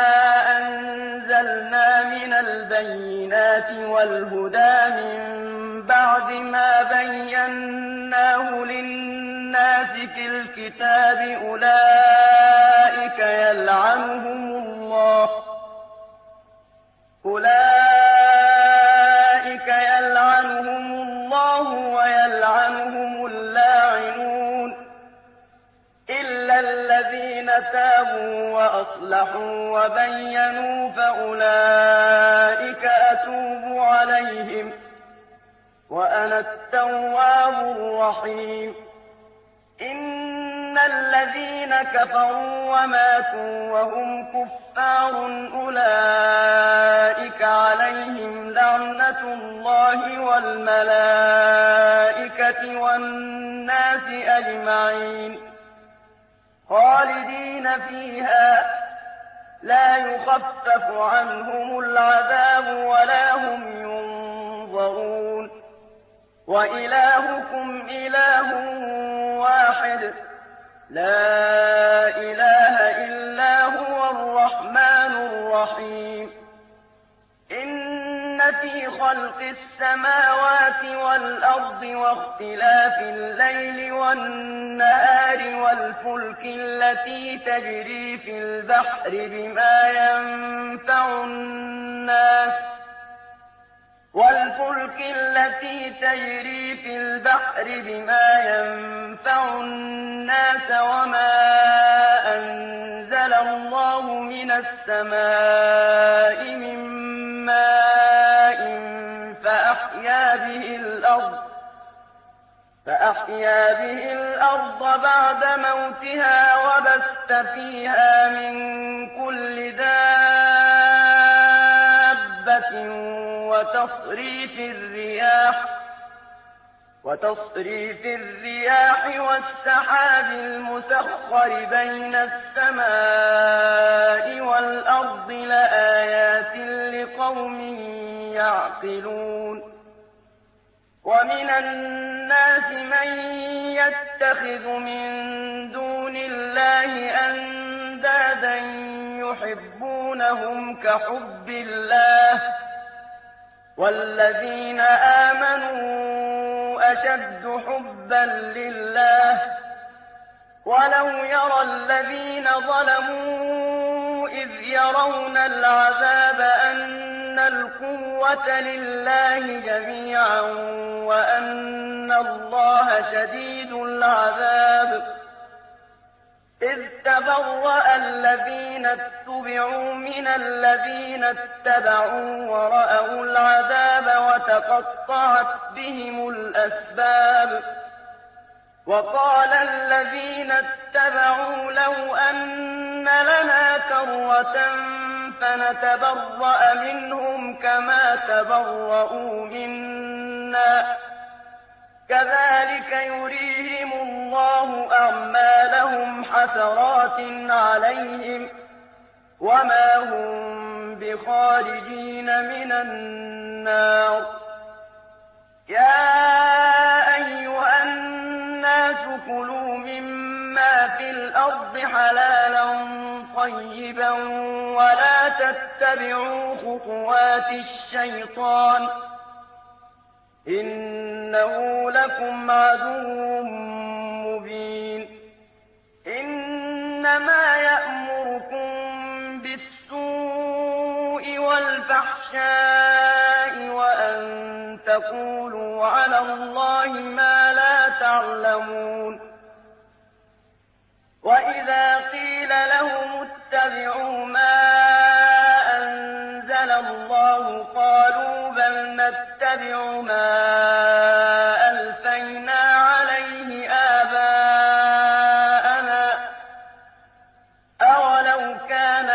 أنزلنا من البينات والهدى من بعد ما بيناه للناس في الكتاب أولئك يلعنهم الله أولئك يلعنهم الله ويلعنهم اللاعنون إلا الذين تابوا وأصلحوا وبينوا فأولئك أتوب عليهم وأنا التواب الرحيم إن الذين كفروا وماتوا وهم كفار أولئك عليهم لعنة الله والملائكة والناس أجمعين خالدين فيها لا يخفف عنهم العذاب ولا هم ينظرون وإلهكم إله واحد لا إله إلا هو الرحمن الرحيم إن في خلق السماوات والأرض واختلاف الليل والنهار والفلك التي تجري في البحر بما ينفع الناس وَالْفُلْكِ الَّتِي تَجْرِي فِي الْبَحْرِ بِمَا يَنفَعُ النَّاسَ وَمَا أَنزَلَ اللَّهُ مِنَ السَّمَاءِ مِن مَّاءٍ فَأَحْيَا بِهِ الْأَرْضَ فأحيا به الأرض بعد موتها وبث فيها من كل دابة وتصريف الرياح وتصريف الرياح والسحاب المسخر بين السماء والأرض لآيات لقوم يعقلون ومن الناس من يتخذ من دون الله أندادا يحبونهم كحب الله والذين آمنوا أشد حبا لله ولو يرى الذين ظلموا إذ يرون العذاب أن القوة لله جميعا وأن الله شديد العذاب إذ تبرأ الذين اتبعوا من الذين اتبعوا ورأوا العذاب وتقطعت بهم الأسباب وقال الذين اتبعوا لو أن لنا كرة فنتبرأ منهم كما تبرؤوا منا كذلك يريهم الله أعمالهم حسرات عليهم وما هم بخارجين من النار يا أيها الناس كلوا مما في الأرض حلالا طيبا ولا تتبعوا خطوات الشيطان إنه لكم عدو مبين إنما يأمركم بالسوء والفحشاء وأن تقولوا على الله ما لا تعلمون وإذا قيل لهم اتبعوا ما أنزل الله قالوا بل نتبع ما ألفينا عليه آباءنا أولو كان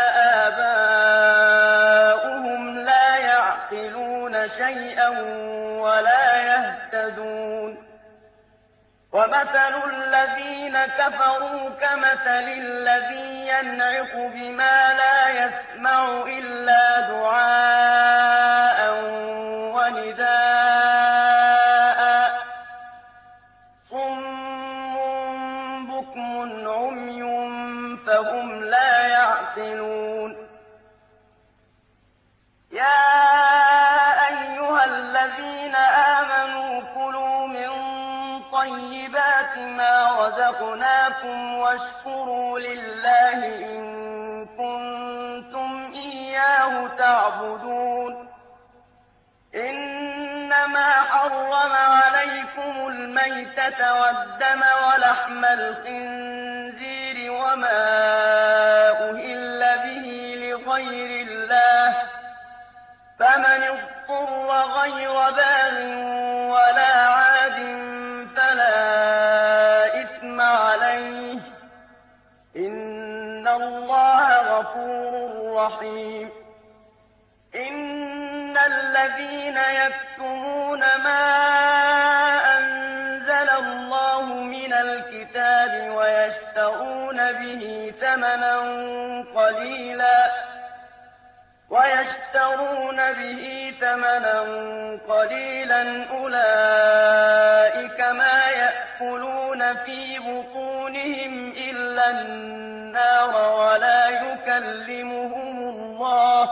آباؤهم لا يعقلون شيئا ولا يهتدون ومثل الذين كفروا كمثل الذي ينعق بما لا يسمع إلا دعاء ونداء صم بكم عمي فهم لا يعقلون يا أيها الذين آمنوا كلوا من طيبات ما رزقناكم واشكروا لله إن كنتم إياه تعبدون إنما حرم عليكم الميتة والدم ولحم الخنزير وما أهل به لغير الله فمن اضطر غير باغ ولا عاد فلا إثم عليه إن الله غفور رحيم إن الذين يكتمون ما أنزل الله من الكتاب ويشترون به ثمنا قليلا ويشترون به ثمنا قليلا أولئك ما يأكلون في بطونهم إلا النار ولا يكلمهم الله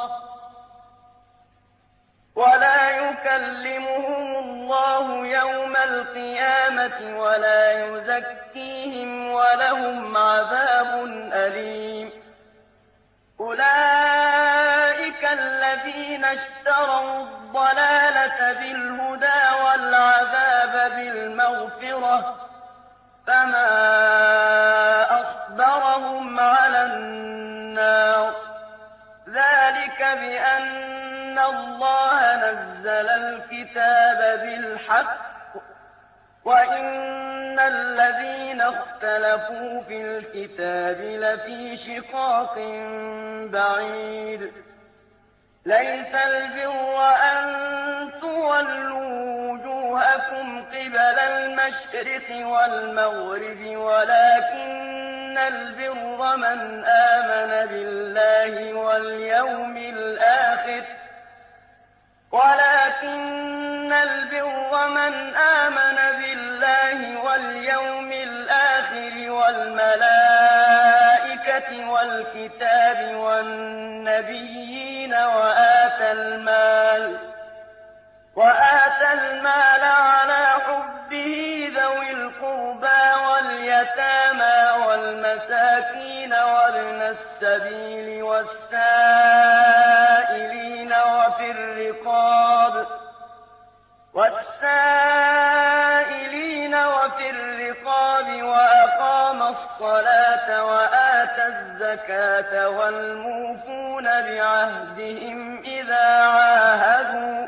ولا يكلمهم الله يوم القيامة ولا يزكيهم ولهم عذاب أليم أولئك الذين اشتروا الضلالة بالهدى والعذاب بالمغفرة فما أصبرهم على النار ذلك بأن الله نزل الكتاب بالحق وإن الذين اختلفوا في الكتاب لفي شقاق بعيد ليس البر أن تولوا وجوهكم قبل المشرق والمغرب ولكن البر من آمن بالله واليوم الآخر ولكن البر من آمن بالله واليوم الآخر والملائكة والكتاب والنبيين وآتى المال وآتى المال على حبه ذوي القربى واليتامى والمساكين وابن السبيل والسائلين وفي الرقاب والسائلين وفي الرقاب وأقام الصلاة وآتى الزكاة والموفون بعهدهم إذا عاهدوا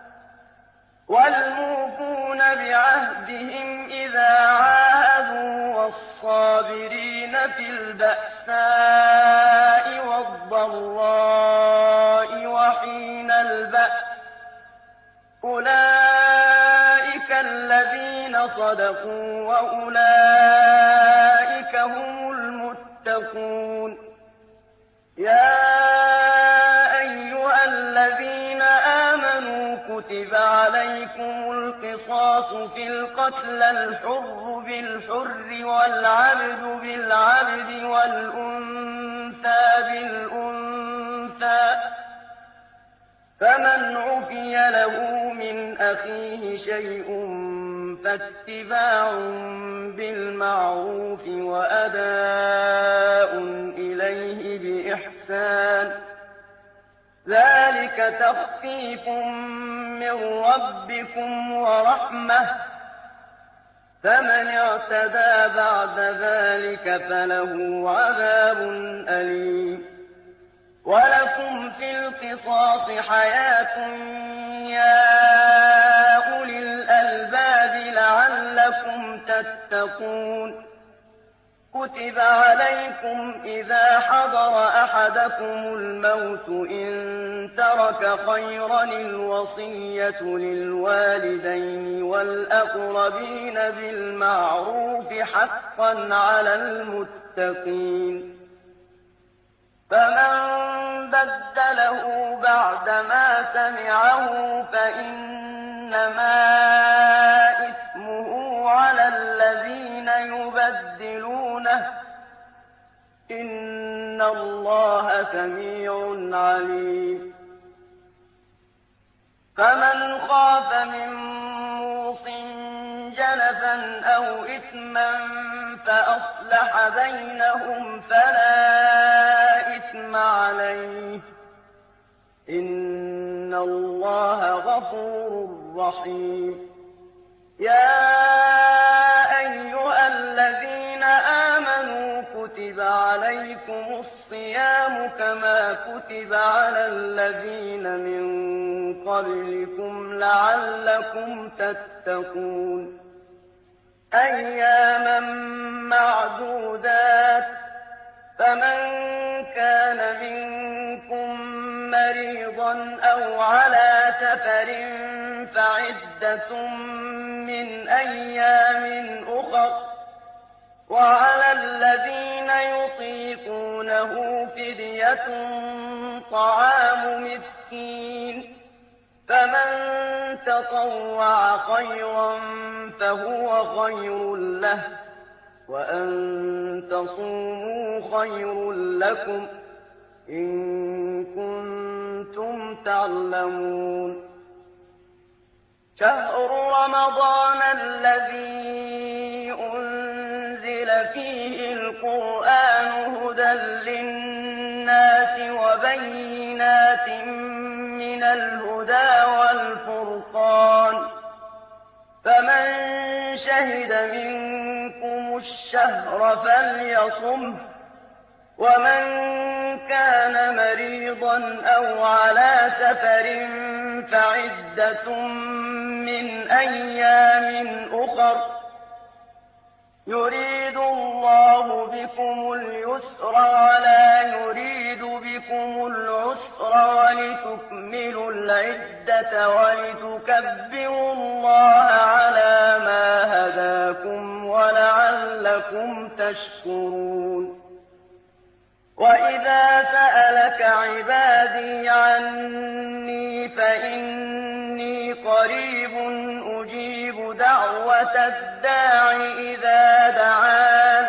والموفون بعهدهم إذا عاهدوا والصابرين في البأساء والضراء وحين البأس أولئك الذين صدقوا وأولئك هم المتقون يا أيها الذين آمنوا كتب عليكم القصاص في القتلى الحر بالحر والعبد بالعبد والأنثى بالأنثى فمن عفي له من أخيه شيء فاتباع بالمعروف وأداء إليه بإحسان ذلك تخفيف من ربكم ورحمة فمن اعتدى بعد ذلك فله عذاب أليم ولكم في القصاص حياة يا أولي الألباب لعلكم تتقون كتب عليكم إذا حضر أحدكم الموت إن ترك خيرا الوصية للوالدين والأقربين بالمعروف حقا على المتقين فمن بدله بعدما سمعه فإنما إثمه على الذين يبدلونه إن الله سميع عليم فمن خاف من موص جنفا أو إثما فأصلح بينهم فلا إثم عليه إن الله غفور رحيم يا أيها الذين آمنوا كتب عليكم الصيام كما كتب على الذين من قبلكم لعلكم تتقون أياما معدودات فمن كان منكم مريضا أو على سفر فعدة من أيام أخر وعلى الذين يطيقونه فدية طعام مسكين فمن تطوع خيرا فهو خير له وأن تصوموا خير لكم إن كنتم تعلمون شهر رمضان الذي أنزل فيه القرآن هدى للناس من الهدى والفرقان فمن شهد منكم الشهر فليصمه ومن كان مريضا أو على سفر فعدة من أيام أخر يريد الله بكم اليسر ولا يريد بكم العسر ولتكملوا العدة ولتكبروا الله على ما هداكم ولعلكم تشكرون وإذا سألك عبادي عني فإني قريب أجيب دعوة الداع إذا دعان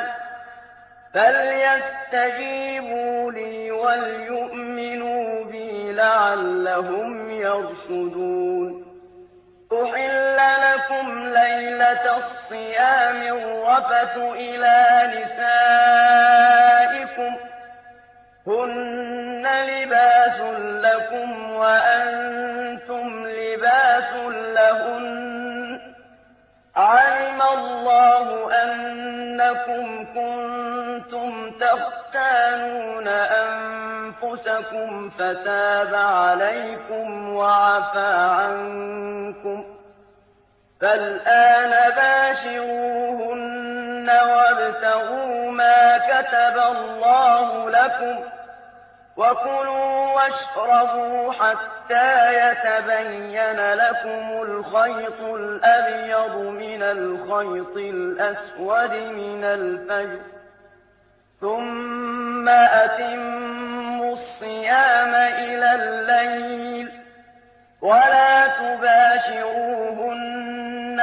فليستجيبوا لي وليؤمنوا بي لعلهم يرشدون أحل لكم ليلة الصيام الرفث إلى نسائكم هن لباس لكم وأنتم لباس لهن علم الله أنكم كنتم تختانون أنفسكم فتاب عليكم وعفى عنكم فالآن باشروهن وابتغوا ما كتب الله لكم وكلوا واشربوا حتى يتبين لكم الخيط الأبيض من الخيط الأسود من الفجر ثم أتموا الصيام إلى الليل ولا تباشروهن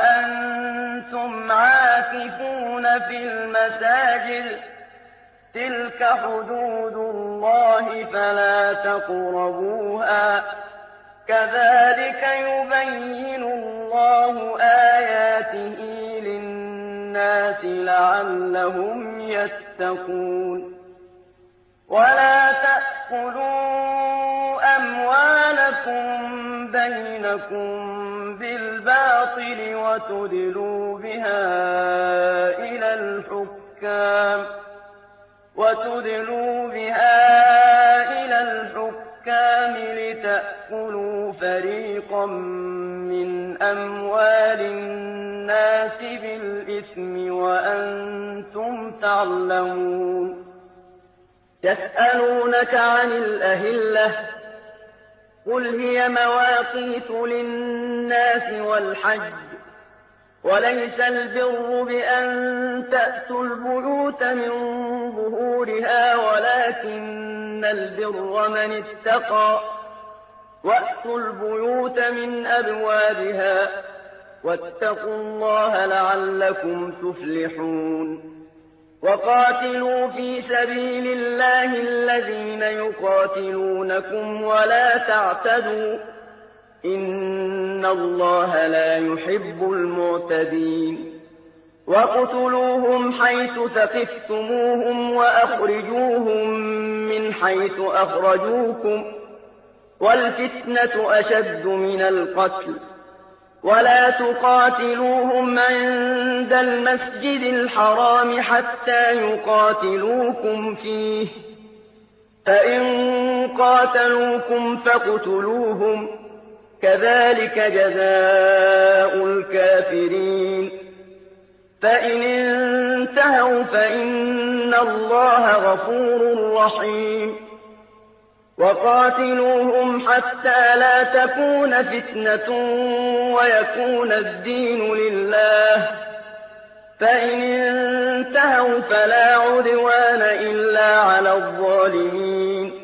وأنتم عاكفون في المساجد تلك حدود الله فلا تقربوها كذلك يبين الله آياته للناس لعلهم يتقون ولا تأكلوا أموالكم بينكم بالباطل وتدلوا بها إلى الحكام وتدلوا بها إلى الحكام لتأكلوا فريقا من أموال الناس بالإثم وأنتم تعلمون يسألونك عن الأهلة قل هي مواقيت للناس والحج وليس البر بأن تأتوا البيوت من ظهورها ولكن البر من اتقى وأتوا البيوت من أبوابها واتقوا الله لعلكم تفلحون وقاتلوا في سبيل الله الذين يقاتلونكم ولا تعتدوا إن الله لا يحب المعتدين وَاقْتُلُوهُمْ حَيْثُ ثَقِفْتُمُوهُمْ وَأَخْرِجُوهُم مِّنْ حَيْثُ أَخْرَجُوكُمْ ۚ وَالْفِتْنَةُ أَشَدُّ مِنَ الْقَتْلِ ۚ وَلَا تُقَاتِلُوهُمْ عِندَ الْمَسْجِدِ الْحَرَامِ حَتَّىٰ يُقَاتِلُوكُمْ فِيهِ ۖ فَإِن قَاتَلُوكُمْ فَاقْتُلُوهُمْ ۗ كَذَٰلِكَ جَزَاءُ الْكَافِرِينَ فَإِنِ انتَهَوْا فَإِنَّ اللَّهَ غَفُورٌ رَّحِيمٌ وَقَاتِلُوهُمْ حَتَّىٰ لَا تَكُونَ فِتْنَةٌ وَيَكُونَ الدِّينُ لِلَّهِ ۖ فَإِنِ انتَهَوْا فَلَا عُدْوَانَ إِلَّا عَلَى الظَّالِمِينَ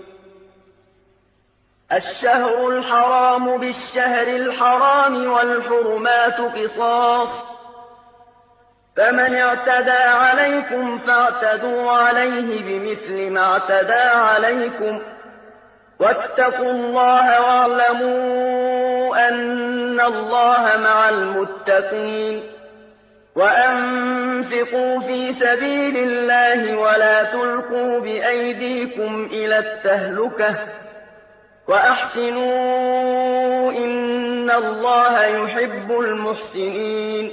الشَّهْرُ الْحَرَامُ بِالشَّهْرِ الْحَرَامِ وَالْحُرُمَاتُ قِصَاصٌ ۚ فَمَنِ اعْتَدَىٰ عَلَيْكُمْ فَاعْتَدُوا عَلَيْهِ بِمِثْلِ مَا اعْتَدَىٰ عَلَيْكُمْ ۚ وَاتَّقُوا اللَّهَ وَاعْلَمُوا أَنَّ اللَّهَ مَعَ الْمُتَّقِينَ وَأَنفِقُوا فِي سَبِيلِ اللَّهِ وَلَا تُلْقُوا بِأَيْدِيكُمْ إِلَى التَّهْلُكَةِ وأحسنوا إن الله يحب المحسنين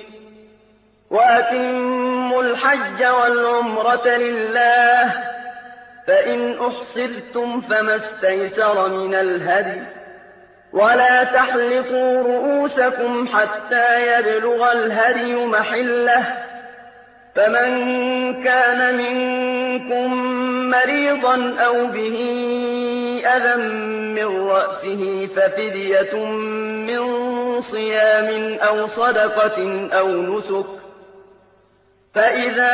وأتموا الحج والعمرة لله فإن أحصرتم فما استيسر من الهدي ولا تحلقوا رؤوسكم حتى يبلغ الهدي محله فمن كان منكم مريضا أو به أذى من رأسه ففدية من صيام أو صدقة أو نسك فإذا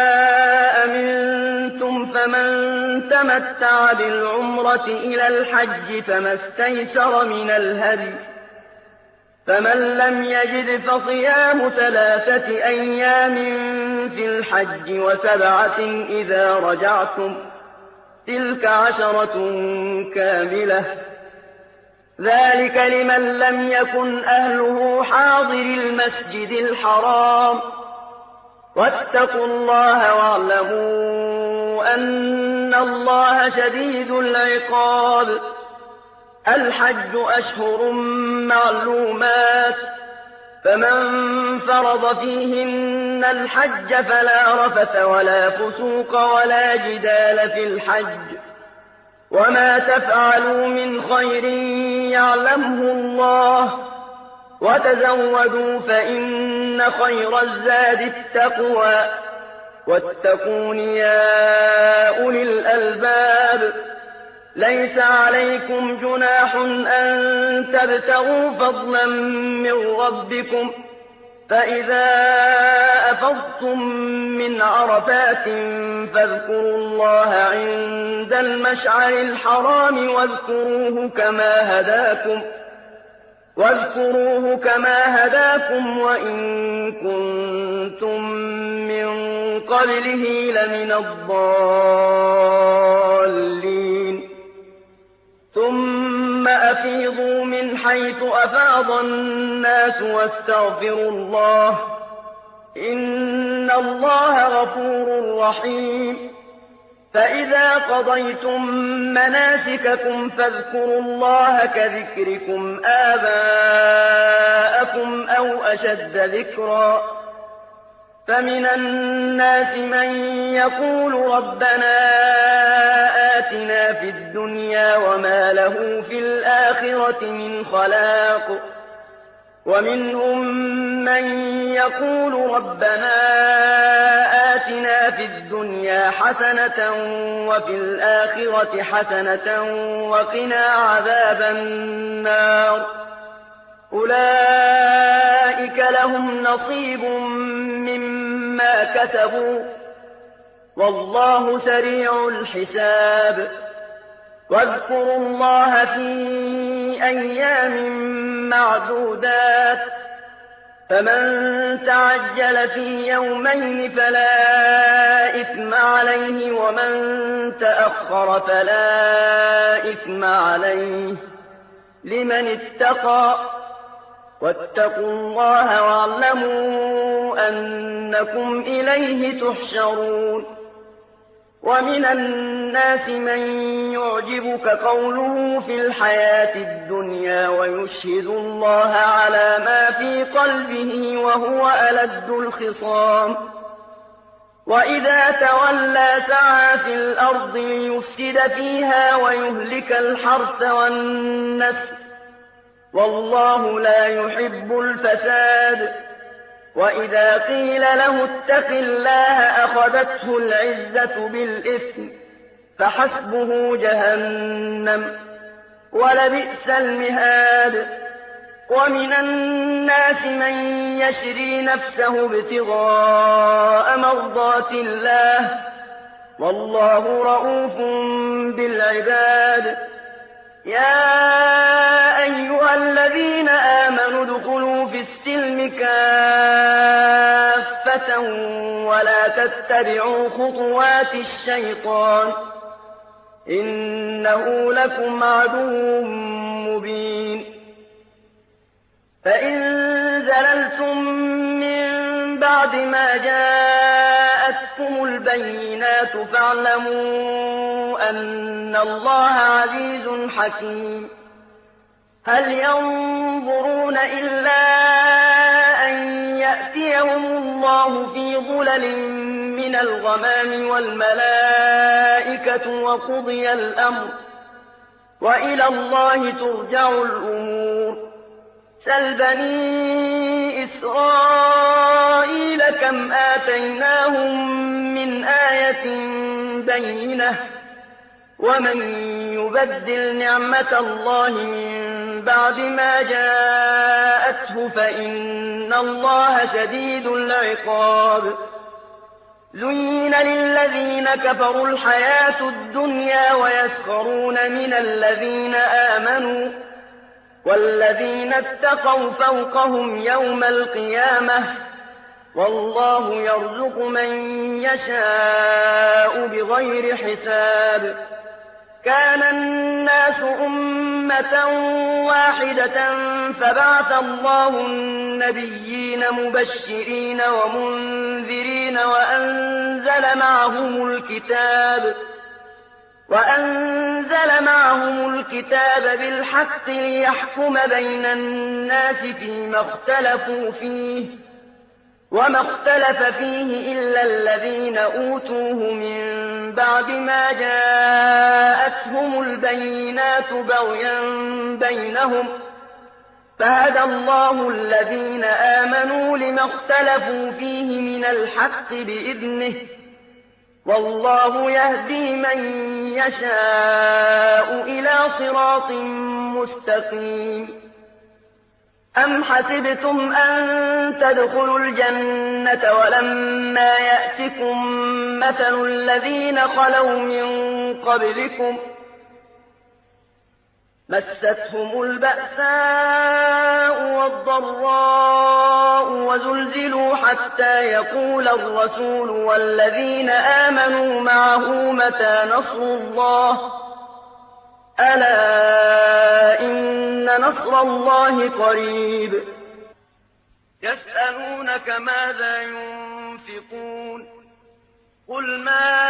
أمنتم فمن تمتع بالعمرة إلى الحج فما استيسر من الهدي فمن لم يجد فصيام ثلاثة أيام في الحج وسبعة إذا رجعتم تلك عشرة كاملة ذلك لمن لم يكن أهله حاضر المسجد الحرام واتقوا الله واعلموا أن الله شديد العقاب الحج أشهر معلومات فمن فرض فيهن الحج فلا رفث ولا فسوق ولا جدال في الحج وما تفعلوا من خير يعلمه الله وتزودوا فإن خير الزاد التقوى واتقون يا أولي الألباب ليس عليكم جناح أن تبتغوا فضلا من ربكم فإذا أفضتم من عرفات فاذكروا الله عند المشعر الحرام واذكروه كما هداكم واذكروه كما هداكم وإن كنتم من قبله لمن الضالين ثم أفيضوا من حيث أفاض الناس واستغفروا الله إن الله غفور رحيم فإذا قضيتم مناسككم فاذكروا الله كذكركم آباءكم أو أشد ذكرا فمن الناس من يقول ربنا آتنا في الدنيا وما له في الآخرة من خلاق ومنهم من يقول ربنا آتنا في الدنيا حسنة وفي الآخرة حسنة وقنا عذاب النار أولئك لهم نصيب مما كسبوا والله سريع الحساب واذكروا الله في أيام معدودات فمن تعجل في يومين فلا إثم عليه ومن تأخر فلا إثم عليه لمن اتقى واتقوا الله واعلموا أنكم إليه تحشرون ومن الناس من يعجبك قوله في الحياة الدنيا ويشهد الله على ما في قلبه وهو ألد الخصام وإذا تولى سعى في الأرض ليفسد فيها ويهلك الحرث والنسل والله لا يحب الفساد وإذا قيل له اتق الله أخذته العزة بالإثم فحسبه جهنم ولبئس المهاد ومن الناس من يشري نفسه ابتغاء مرضات الله والله رءوف بالعباد يا أيها الذين آمنوا ادخلوا في السلم كافة ولا تتبعوا خطوات الشيطان إنه لكم عدو مبين فإن زللتم من بعد ما جاءت جاءتكم البينات فاعلموا أن الله عزيز حكيم هل ينظرون إلا أن يأتيهم الله في ظلل من الغمام والملائكة وقضي الأمر وإلى الله ترجع الأمور سل بني إسرائيل كم آتيناهم من آية بينة ومن يبدل نعمة الله من بعد ما جاءته فإن الله شديد العقاب زين للذين كفروا الحياة الدنيا ويسخرون من الذين آمنوا والذين اتقوا فوقهم يوم القيامة والله يرزق من يشاء بغير حساب كان الناس أمة واحدة فبعث الله النبيين مبشرين ومنذرين وأنزل معهم الكتاب وأنزل معهم الكتاب بالحق ليحكم بين الناس فيما اختلفوا فيه وما اختلف فيه إلا الذين أوتوه من بعد ما جاءتهم البينات بغيا بينهم فهدى الله الذين آمنوا لما اختلفوا فيه من الحق بإذنه والله يهدي من يشاء إلى صراط مستقيم أم حسبتم أن تدخلوا الجنة ولما يأتكم مثل الذين خلوا من قبلكم مستهم البأساء والضراء وزلزلوا حتى يقول الرسول والذين آمنوا معه متى نصر الله ألا إن نصر الله قريب يسألونك ماذا ينفقون قل ما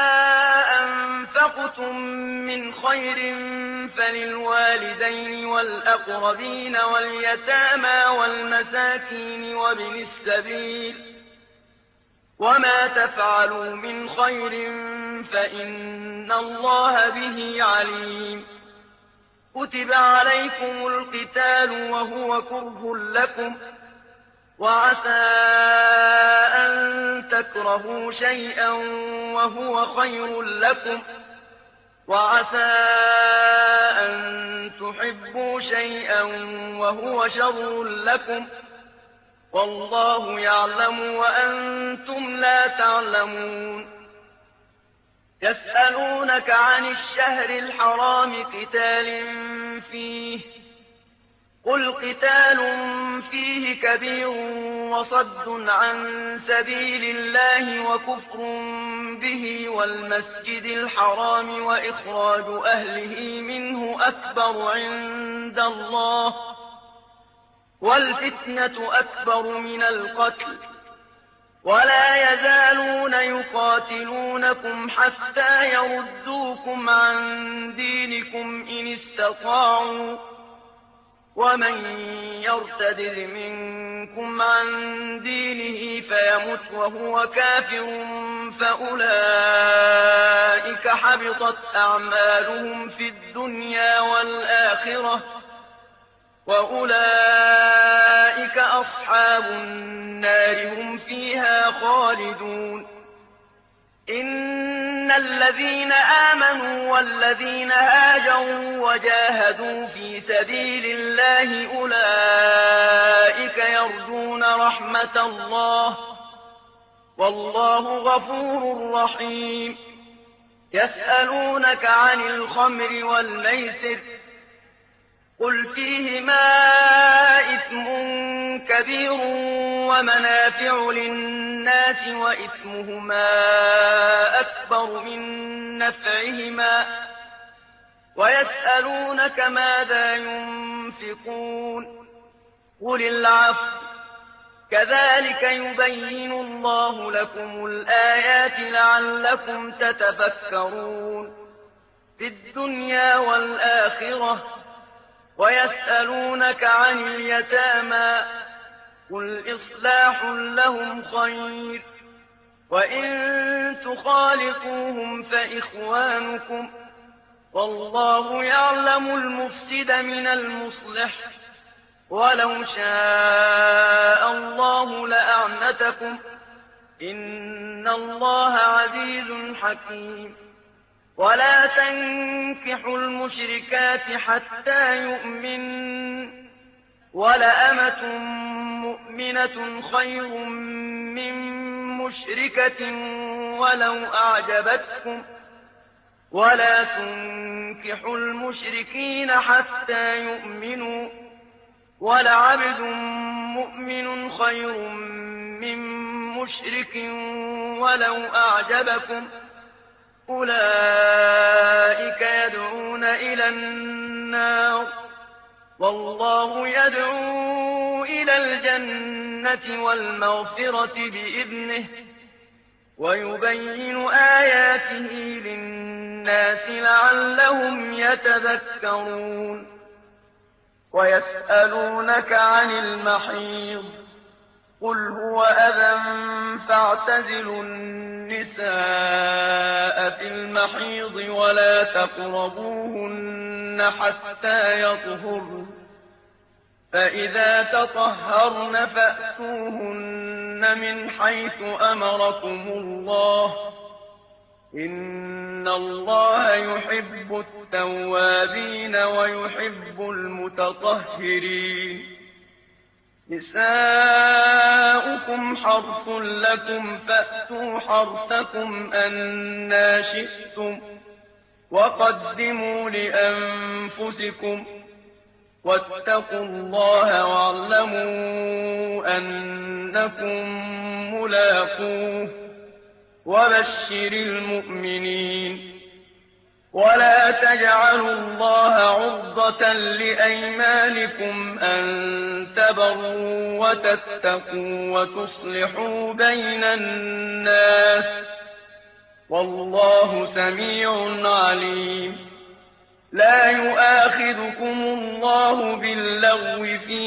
أنفقتم من خير فللوالدين والأقربين واليتامى والمساكين وابن السبيل وما تفعلوا من خير فإن الله به عليم كتب عليكم القتال وهو كره لكم وعسى أن تكرهوا شيئا وهو خير لكم وعسى أن تحبوا شيئا وهو شر لكم والله يعلم وأنتم لا تعلمون يسألونك عن الشهر الحرام قتال فيه قل قتال فيه كبير وصد عن سبيل الله وكفر به والمسجد الحرام وإخراج أهله منه أكبر عند الله والفتنة أكبر من القتل ولا يزالون يقاتلونكم حتى يردوكم عن دينكم إن استطاعوا ومن يرتد منكم عن دينه فيمت وهو كافر فأولئك حبطت أعمالهم في الدنيا والآخرة وأولئك أصحاب النار هم فيها خالدون إن الذين آمنوا والذين هاجروا وجاهدوا في سبيل الله أولئك يرجون رحمة الله والله غفور رحيم يسألونك عن الخمر والميسر قل فيهما إثم كبير ومنافع للناس وإثمهما أكبر من نفعهما ويسألونك ماذا ينفقون قل العفو كذلك يبين الله لكم الآيات لعلكم تتفكرون في الدنيا والآخرة. ويسألونك عن اليتامى قل إصلاح لهم خير وإن تخالطوهم فإخوانكم والله يعلم المفسد من المصلح ولو شاء الله لأعنتكم إن الله عزيز حكيم. ولا تنكحوا المشركات حتى يؤمن ولأمة مؤمنة خير من مشركة ولو أعجبتكم ولا تنكحوا المشركين حتى يؤمنوا ولعبد مؤمن خير من مشرك ولو أعجبكم أولئك يدعون إلى النار والله يدعو إلى الجنة والمغفرة بإذنه ويبين آياته للناس لعلهم يتذكرون. ويسألونك عن المحيض قل هو أذى فاعتزلوا النساء في المحيض ولا تقربوهن حتى يطهرن فإذا تطهرن فأتوهن من حيث أمركم الله إن الله يحب التوابين ويحب المتطهرين. نساؤكم حرث لكم فأتوا حرثكم أنى شئتم وقدموا لأنفسكم واتقوا الله واعلموا أنكم ملاقوه وبشر المؤمنين. ولا تجعلوا الله عرضة لأيمانكم أن تبروا وتتقوا وتصلحوا بين الناس والله سميع عليم. لا يؤاخذكم الله باللغو في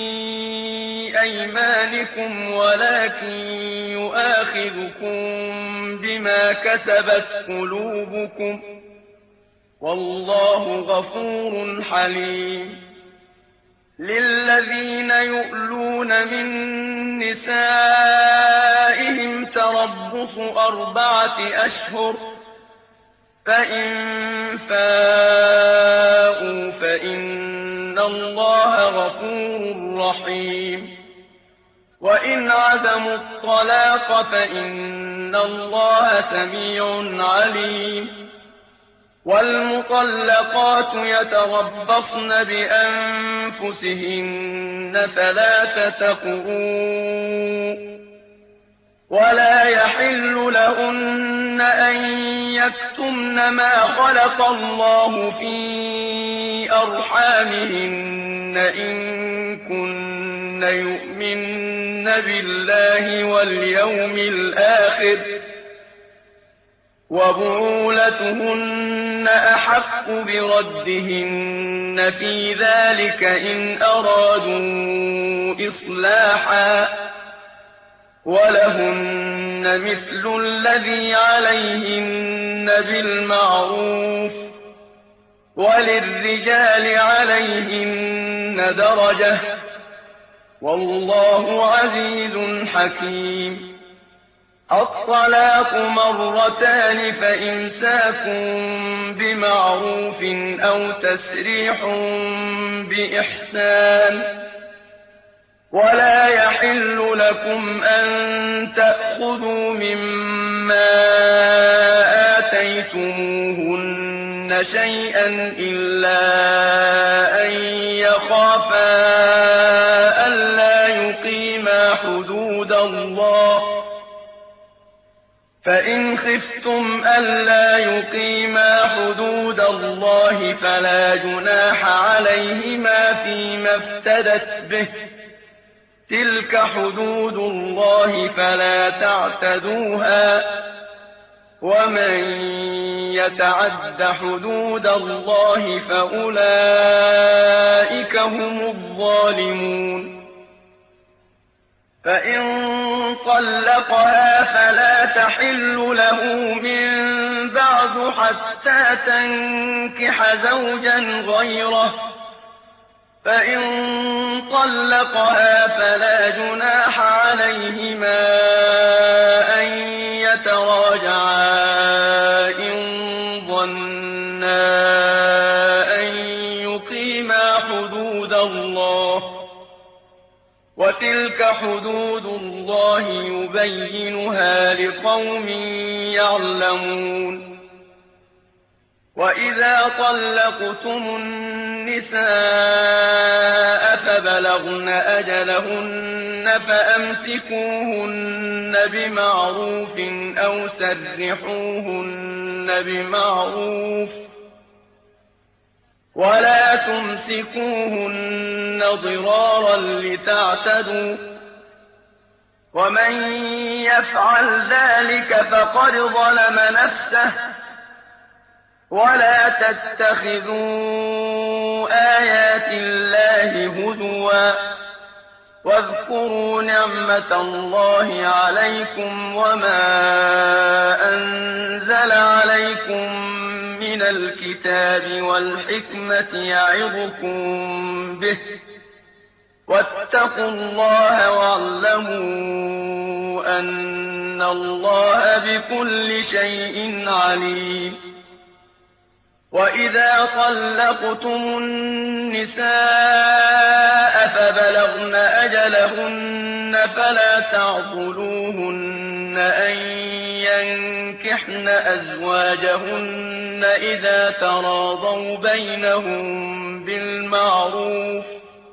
أيمانكم ولكن يؤاخذكم بما كسبت قلوبكم والله غفور حليم. للذين يؤلون من نسائهم تربص أربعة أشهر فإن فاءوا فإن الله غفور رحيم. وإن عزموا الطلاق فإن الله سميع عليم. والمطلقات يتربصن بأنفسهن ثلاثة قروء ولا يحل لهن أن يكتمن ما خلق الله في أرحامهن إن كن يؤمن بالله واليوم الآخر وبعولتهن أحق بردهن في ذلك إن أرادوا إصلاحا ولهن مثل الذي عليهن بالمعروف وللرجال عليهن درجة والله عزيز حكيم. الطلاق مرتان فإمساك بمعروف أو تسريح بإحسان. ولا يحل لكم أن تأخذوا مما آتيتموهن شيئا إلا أن يخافا ألا يقيما حدود الله فإن خفتم ألا يقيما حدود الله فلا جناح عليهما فيما افتدت به تِلْكَ حُدُودُ اللَّهِ فَلَا تَعْتَدُوهَا ۚ وَمَن يَتَعَدَّ حُدُودَ اللَّهِ فَأُولَٰئِكَ هُمُ الظَّالِمُونَ فَإِن طَلَّقَهَا فَلَا تَحِلُّ لَهُ مِن بَعْدُ حَتَّىٰ تَنكِحَ زَوْجًا غَيْرَهُ ۚ فَإِن طَلَّقَهَا فَلَا جُنَاحَ عَلَيْهِمَا أَن يَتَرَاجَعَا إِن ظَنَّا أَن يُقِيمَا حُدُودَ اللَّهِ ۗ وَتِلْكَ حُدُودُ اللَّهِ يُبَيِّنُهَا لِقَوْمٍ يَعْلَمُونَ وَإِذَا طَلَّقْتُمُ النِّسَاءَ فَبَلَغْنَ أَجَلَهُنَّ فَأَمْسِكُوهُنَّ بِمَعْرُوفٍ أَوْ سَرِّحُوهُنَّ بِمَعْرُوفٍ ۚ وَلَا تُمْسِكُوهُنَّ ضِرَارًا لِّتَعْتَدُوا ۚ وَمَن يَفْعَلْ ذَٰلِكَ فَقَدْ ظَلَمَ نَفْسَهُ ۚ وَلَا تَتَّخِذُوا آيَاتِ اللَّهِ هُزُوًا ۚ وَاذْكُرُوا نِعْمَةَ اللَّهِ عَلَيْكُمْ وَمَا أَنزَلَ عَلَيْكُم مِّنَ الْكِتَابِ وَالْحِكْمَةِ يَعِظُكُم بِهِ ۚ وَاتَّقُوا اللَّهَ وَاعْلَمُوا أَنَّ اللَّهَ بِكُلِّ شَيْءٍ عَلِيمٌ وَإِذَا طَلَّقْتُمُ النِّسَاءَ فَبَلَغْنَ أَجَلَهُنَّ فَلَا تَعْضُلُوهُنَّ أَن يَنكِحْنَ أَزْوَاجَهُنَّ إِذَا تَرَاضَوْا بَيْنَهُم بِالْمَعْرُوفِ ۗ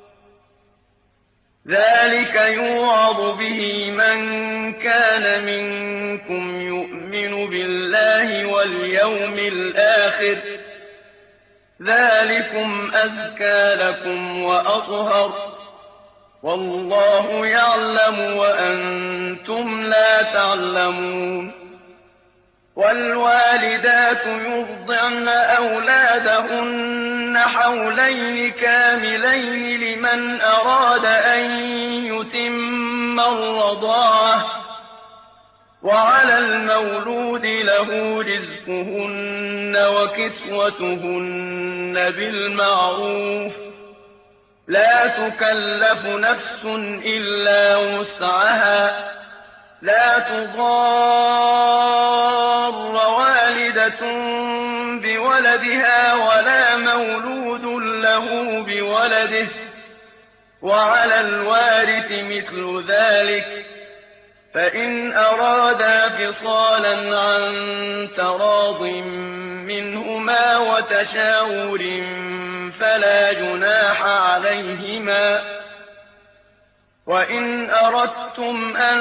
ذَٰلِكَ يُوعَظُ بِهِ مَن كَانَ مِنكُمْ يُؤْمِنُ بِاللَّهِ وَالْيَوْمِ الْآخِرِ ۗ ذَٰلِكُمْ أَزْكَىٰ لَكُمْ وَأَطْهَرُ ۗ وَاللَّهُ يَعْلَمُ وَأَنتُمْ لَا تَعْلَمُونَ وَالْوَالِدَاتُ يُرْضِعْنَ أَوْلَادَهُنَّ حَوْلَيْنِ كَامِلَيْنِ لِمَنْ أَرَادَ أَن يُتِمَّ الرَّضَاعَةَ ۚ وَعَلَى الْمَوْلُودِ لَهُ رِزْقُهُنَّ وَكِسْوَتُهُنَّ بِالْمَعْرُوفِ ۚ لَا تُكَلَّفُ نَفْسٌ إِلَّا وُسْعَهَا ۚ لَا تُضَارَّ وَالِدَةٌ بِوَلَدِهَا وَلَا مَوْلُودٌ لَّهُ بِوَلَدِهِ ۚ وَعَلَى الْوَارِثِ مِثْلُ ذَٰلِكَ ۗ فَإِنْ أَرَادَا فِصَالًا عَن تَرَاضٍ مِّنْهُمَا وَتَشَاوُرٍ فَلَا جُنَاحَ عَلَيْهِمَا ۗ وَإِنْ أَرَدتُّمْ أَن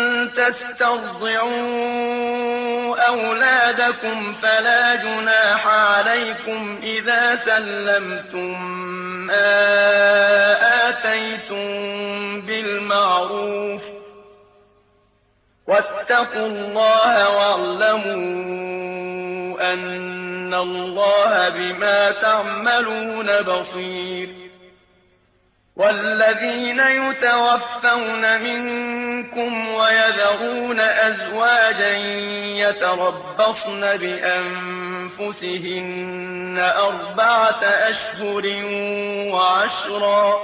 تَسْتَرْضِعُوا أَوْلَادَكُمْ فَلَا جُنَاحَ عَلَيْكُمْ إِذَا سَلَّمْتُم مَّا آتَيْتُم بِالْمَعْرُوفِ ۗ وَاتَّقُوا اللَّهَ وَاعْلَمُوا أَنَّ اللَّهَ بِمَا تَعْمَلُونَ بَصِيرٌ وَالَّذِينَ يُتَوَفَّوْنَ مِنكُمْ وَيَذَرُونَ أَزْوَاجًا يَتَرَبَّصْنَ بِأَنفُسِهِنَّ أَرْبَعَةَ أَشْهُرٍ وَعَشْرًا ۖ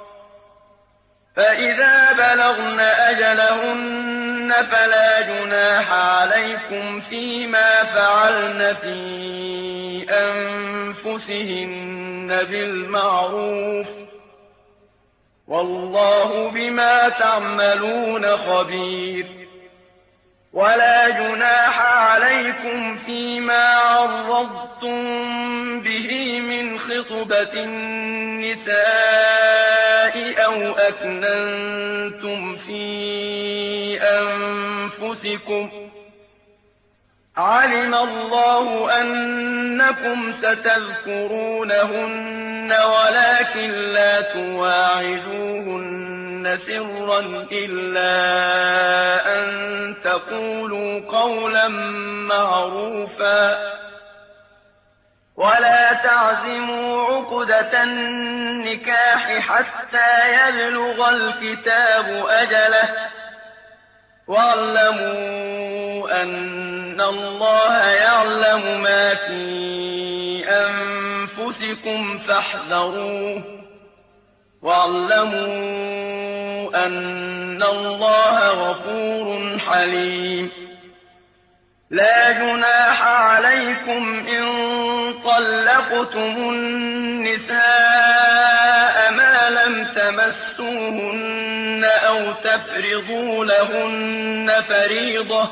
فَإِذَا بَلَغْنَ أَجَلَهُنَّ فَلَا جُنَاحَ عَلَيْكُمْ فِيمَا فَعَلْنَ فِي أَنفُسِهِنَّ بِالْمَعْرُوفِ ۗ وَاللَّهُ بِمَا تَعْمَلُونَ خَبِيرٌ وَلَا جُنَاحَ عَلَيْكُمْ فِيمَا عَرَّضْتُم بِهِ مِنْ خِطْبَةِ النِّسَاءِ أَوْ أَكْنَنتُمْ فِي أَنفُسِكُمْ ۚ عَلِمَ اللَّهُ أَنَّكُمْ سَتَذْكُرُونَهُنَّ وَلَٰكِن لَّا تُوَاعِدُوهُنَّ سرا إلا أن تقولوا قولا معروفا ولا تعزموا عقدة النكاح حتى يبلغ الكتاب أجله واعلموا أن الله يعلم ما في أنفسكم فاحذروه واعلموا أن الله غفور حليم لا جناح عليكم إن طلقتم النساء ما لم تمسوهن أو تفرضوا لهن فريضة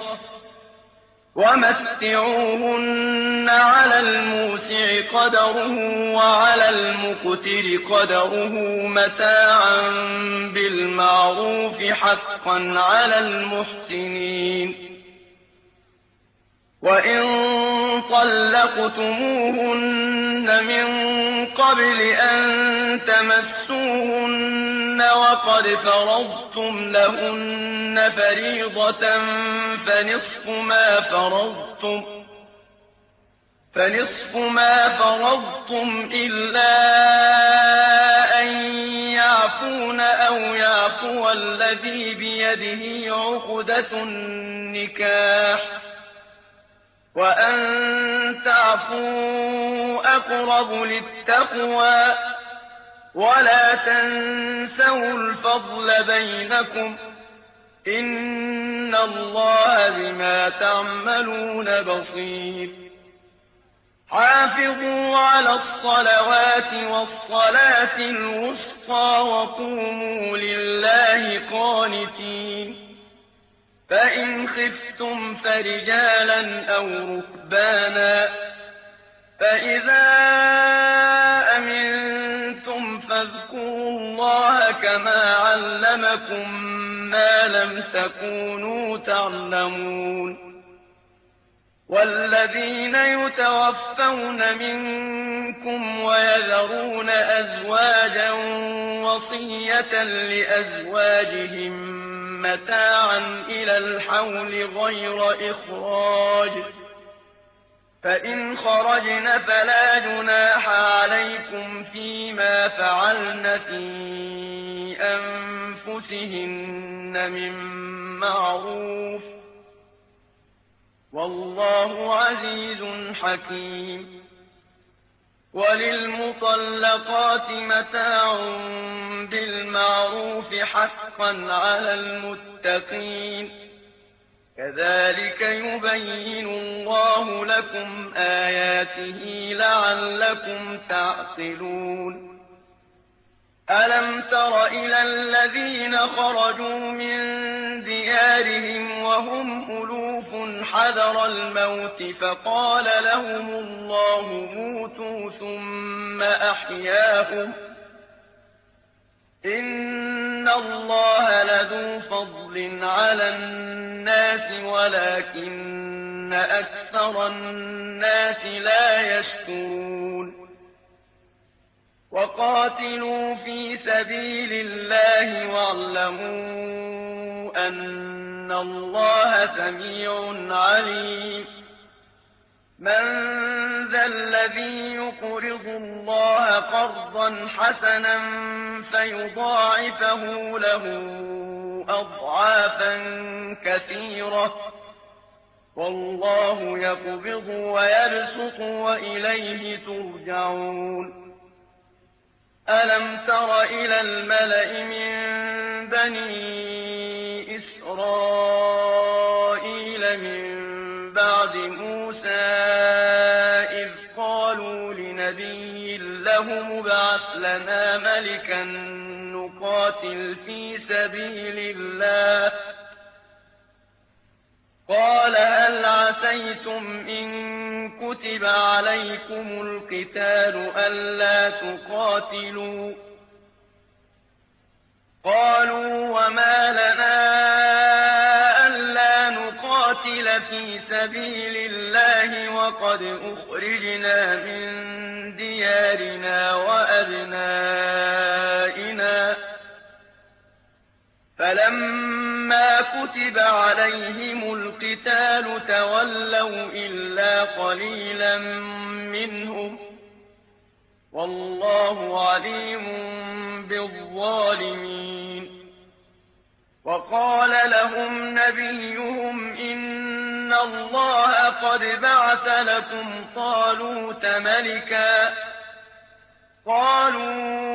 ومتعوهن على الموسع قدره وعلى المقتر قدره متاعا بالمعروف حقا على المحسنين وإن طلقتموهن من قبل أن تمسوهن وقد فرضتم لهن فريضة فنصف ما فرضتم فنصف ما فرضتم إلا أن يعفون أو يعفو الذي بيده عقدة النكاح وأن تعفوا أقرب للتقوى ولا تنسوا الفضل بينكم إن الله بما تعملون بصير حافظوا على الصلوات والصلاة الوسطى وقوموا لله قانتين فإن خفتم فرجالا أو ركبانا فإذا أمنتم فاذكروا الله كما علمكم ما لم تكونوا تعلمون والذين يتوفون منكم ويذرون أزواجا وصية لأزواجهم متاعا إلى الحول غير إخراج فإن خرجن فلا جناح عليكم فيما فعلن في أنفسهن من معروف والله عزيز حكيم وللمطلقات متاع بالمعروف حقا على المتقين كذلك يبين الله لكم آياته لعلكم تعقلون ألم تر إلى الذين خرجوا من ديارهم وهم ألوف حذر الموت فقال لهم الله موتوا ثم أحياهم إن الله لذو فضل على الناس ولكن أكثر الناس لا يشكرون وقاتلوا في سبيل الله واعلموا أن الله سميع عليم من ذا الذي يقرض الله قرضا حسنا فيضاعفه له أضعافا كثيرة والله يقبض ويبسط وإليه ترجعون ألم تر إلى الملأ من بني إسرائيل من بعد موسى إذ قالوا لنبي له مبعث لنا ملكا نقاتل في سبيل الله قال هل عسيتم إن كتب عليكم القتال ألا تقاتلوا قالوا وما لنا ألا نقاتل في سبيل الله وقد أخرجنا من ديارنا وأبنائنا فَلَمَّا كُتِبَ عَلَيْهِمُ الْقِتَالُ تَوَلَّوْا إِلَّا قَلِيلًا مِّنْهُمْ ۗ وَاللَّهُ عَلِيمٌ بِالظَّالِمِينَ. وَقَالَ لَهُمْ نَبِيُّهُمْ إِنَّ اللَّهَ قَدْ بَعَثَ لَكُمْ طَالُوتَ مَلِكًا ۚ قَالُوا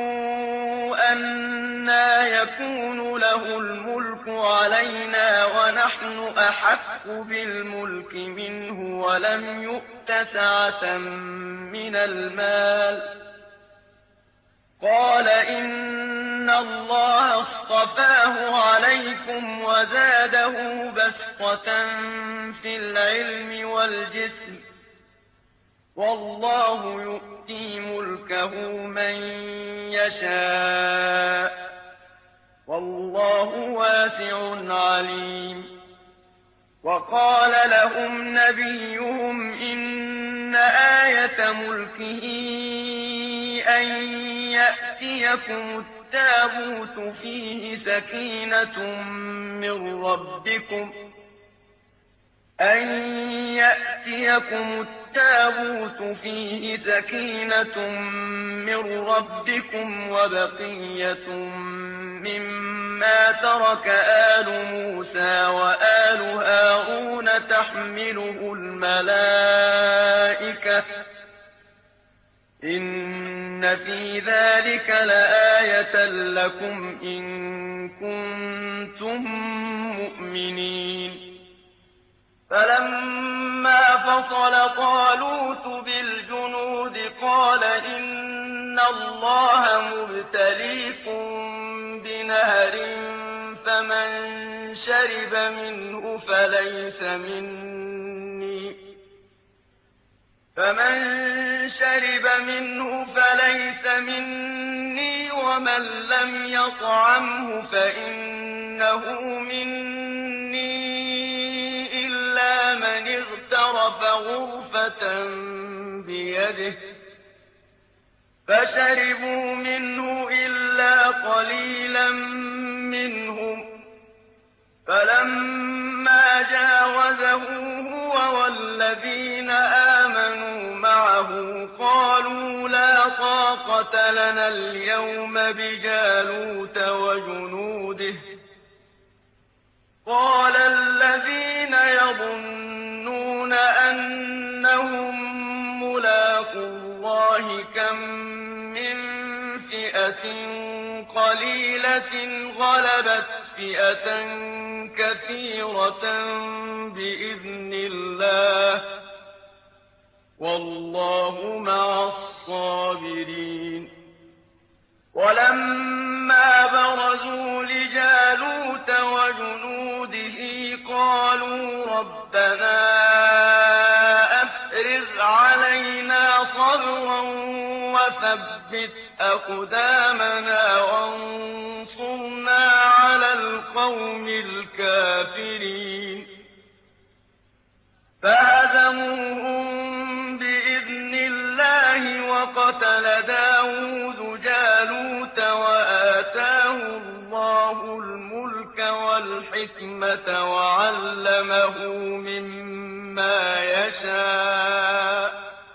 أَنَّىٰ يَكُونُ لَهُ الْمُلْكُ عَلَيْنَا وَنَحْنُ أَحَقُّ بِالْمُلْكِ مِنْهُ وَلَمْ يُؤْتَ سَعَةً مِّنَ الْمَالِ ۚ قَالَ إِنَّ اللَّهَ اصْطَفَاهُ عَلَيْكُمْ وَزَادَهُ بَسْطَةً فِي الْعِلْمِ وَالْجِسْمِ ۖ وَاللَّهُ يُؤْتِي مُلْكَهُ مَن يَشَاءُ ۚ وَاللَّهُ وَاسِعٌ عَلِيمٌ. وَقَالَ لَهُمْ نَبِيُّهُمْ إِنَّ آيَةَ مُلْكِهِ أَن يَأْتِيَكُمُ التَّابُوتُ فِيهِ سَكِينَةٌ مِّن رَّبِّكُمْ أَن يَأْتِيَكُمُ التَّابُوتُ فِيهِ سَكِينَةٌ مِّن رَّبِّكُمْ وَبَقِيَّةٌ مِّمَّا تَرَكَ آلُ مُوسَىٰ وَآلُ هَارُونَ تَحْمِلُهُ الْمَلَائِكَةُ ۚ إِنَّ فِي ذَٰلِكَ لَآيَةً لَّكُمْ إِن كُنتُم مُّؤْمِنِينَ. فَلَمَّا فَصَلَ طَالُوتُ بِالْجُنُودِ قَالَ إِنَّ اللَّهَ مُبْتَلِيكُم بِنَهَرٍ فَمَن شَرِبَ مِنْهُ فَلَيْسَ مِنِّي فَمَن شَرِبَ مِنْهُ فَلَيْسَ مِنِّي وَمَن لَّمْ يَطْعَمْهُ فَإِنَّهُ مِنِّي إِلَّا مَنِ اغْتَرَفَ غُرْفَةً بِيَدِهِ ۚ فَشَرِبُوا مِنْهُ إِلَّا قَلِيلًا مِّنْهُمْ ۚ فَلَمَّا جَاوَزَهُ هُوَ وَالَّذِينَ آمَنُوا مَعَهُ قَالُوا لَا طَاقَةَ لَنَا الْيَوْمَ بِجَالُوتَ وَجُنُودِهِ ۚ قَالَ الَّذِينَ يَظُنُّونَ أَنَّهُم مُّلَاقُو اللَّهِ كَم مِّن فِئَةٍ قَلِيلَةٍ غَلَبَتْ فِئَةً كَثِيرَةً بِإِذْنِ اللَّهِ ۗ وَاللَّهُ مَعَ الصَّابِرِينَ. وَلَمَّا بَرَزُوا لِجَالُوتَ وَجُنُودِهِ قَالُوا رَبَّنَا أَفْرِغْ عَلَيْنَا صَبْرًا وَثَبِّتْ أَقْدَامَنَا وَانصُرْنَا عَلَى الْقَوْمِ الْكَافِرِينَ. فَهَزَمُوهُم بِإِذْنِ اللَّهِ وَقَتَلَ دَاوُودُ جَالُوتَ وَآتَاهُ اللَّهُ الْمُلْكَ وَالْحِكْمَةَ وَعَلَّمَهُ مِمَّا يَشَاءُ ۗ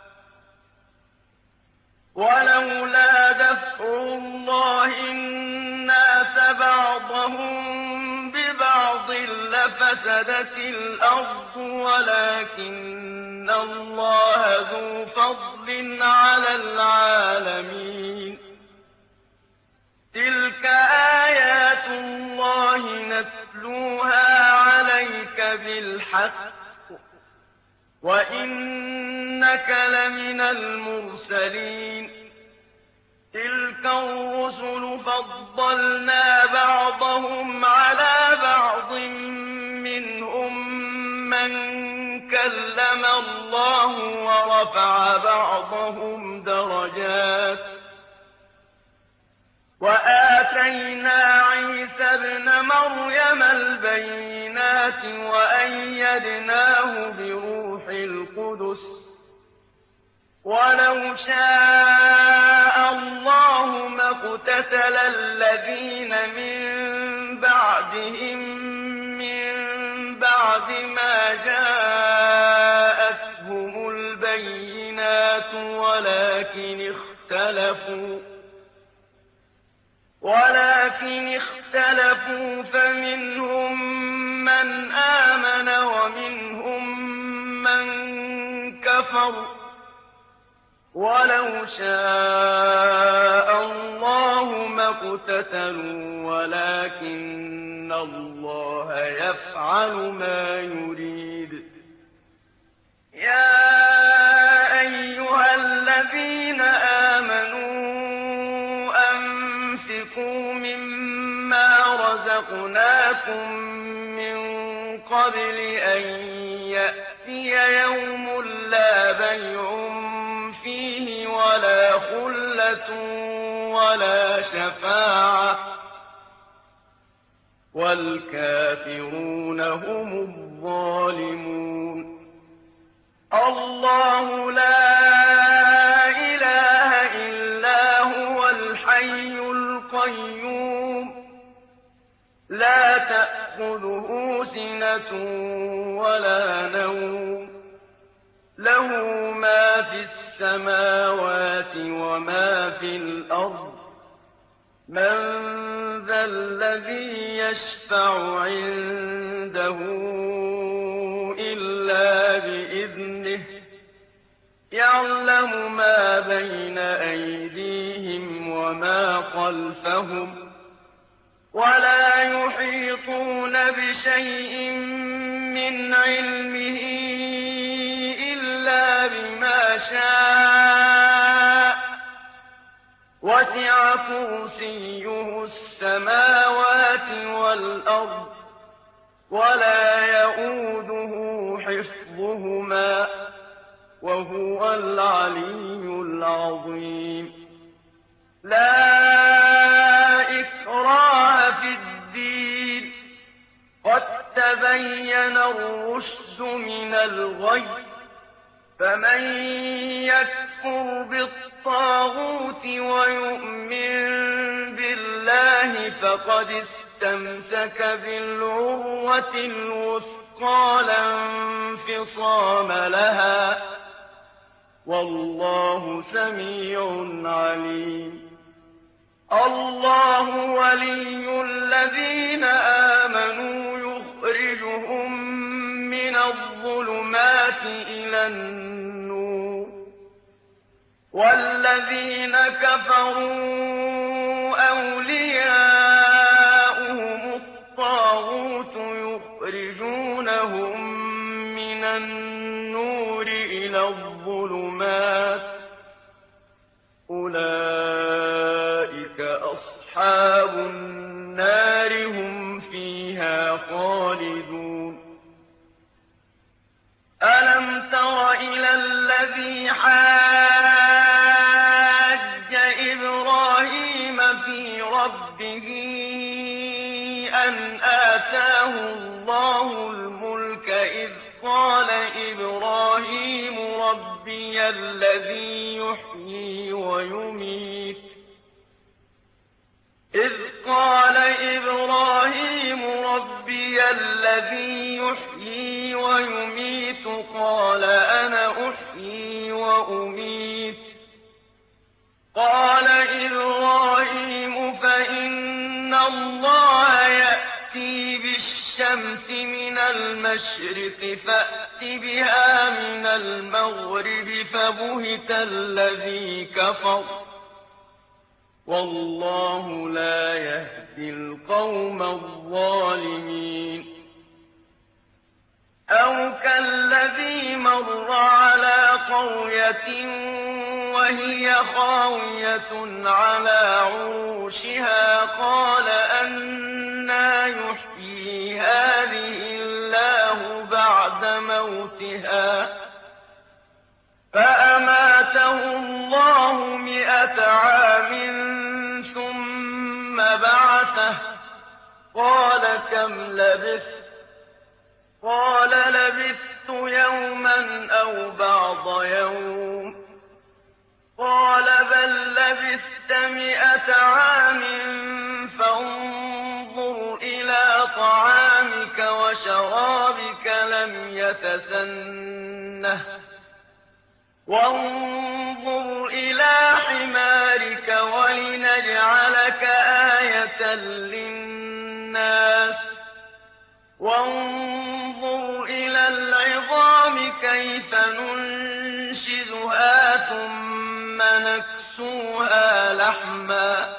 وَلَوْلَا دَفْعُ اللَّهِ النَّاسَ بَعْضَهُم بِبَعْضٍ لَّفَسَدَتِ الْأَرْضُ وَلَٰكِنَّ اللَّهَ ذُو فَضْلٍ عَلَى الْعَالَمِينَ. تِلْكَ آيَاتُ اللَّهِ نَتْلُوهَا عَلَيْكَ بِالْحَقِّ ۚ وَإِنَّكَ لَمِنَ الْمُرْسَلِينَ. تِلْكَ الرُّسُلُ فَضَّلْنَا بَعْضَهُمْ عَلَىٰ بَعْضٍ ۖ مِّنْهُم مَّن كَلَّمَ اللَّهُ وَرَفَعَ بَعْضَهُمْ دَرَجَاتٍ ۚ وَآتَيْنَا عِيسَى ابْنَ مَرْيَمَ الْبَيِّنَاتِ وَأَيَّدْنَاهُ بِرُوحِ الْقُدُسِ ۗ وَلَوْ شَاءَ اللَّهُ مَا اقْتَتَلَ الَّذِينَ مِن بَعْدِ بَعْدِهِم مِّن بَعْدِ مَا جَاءَتْهُمُ الْبَيِّنَاتُ وَلَٰكِنِ اخْتَلَفُوا ولكن اختلفوا فمنهم من آمن ومنهم من كفر ولو شاء الله ما اقتتلوا ولكن الله يفعل ما يريد يا أيها الذين آمنوا أنفقوا مما رزقناكم من قبل أن يأتي يوم لا بيع فيه ولا خلة ولا شفاعة والكافرون هم الظالمون الله لا إله إلا هو الحي القيوم لا تأخذه سنة ولا نوم له ما في السماوات وما في الأرض من ذا الذي يشفع عنده إلا بإذنه يعلم ما بين أيديهم وما خلفهم ولا يحيطون بشيء من علمه إلا بما شاء وسع كرسيه السماوات والأرض ولا يئوده حفظهما وهو العلي العظيم لا إكراه في الدين قد تبين الرشد من الغي فمن يكفر بالطاغوت ويؤمن بالله فقد استمسك بالعروة الوثقى لا انفصام لها والله سميع عليم الله ولي الذين آمنوا يخرجهم من الظلمات إلى النور والذين كفروا أولياؤهم الطاغوت يخرجونهم من النور إلى الظلمات أولئك أصحاب النار هم فيها خالدون ألم تر إلى الذي حاج إبراهيم في ربه أن آتاه الله الملك إذ قال إبراهيم ربي الذي يحيي ويميت إذ قال إبراهيم ربي الذي يحيي ويميت قال أنا أحيي وأميت قال إبراهيم فإن الله يأتي بالشمس من المشرق فأت بها من المغرب فبهت الذي كفر والله لا يهدي القوم الظالمين أو كالذي مر على قرية وهي خاوية على عروشها قال أنى يحيي هذه الله بعد موتها فأماته الله مئة عام ثم بعثه قال كم لبثت قال لبثت يوما أو بعض يوم قال بل لبثت مئة عام فانظر إلى بقية سنة وانظر إلى حمارك ولنجعلك آية للناس وانظر إلى العظام كيف ننشزها ثم نكسوها لحما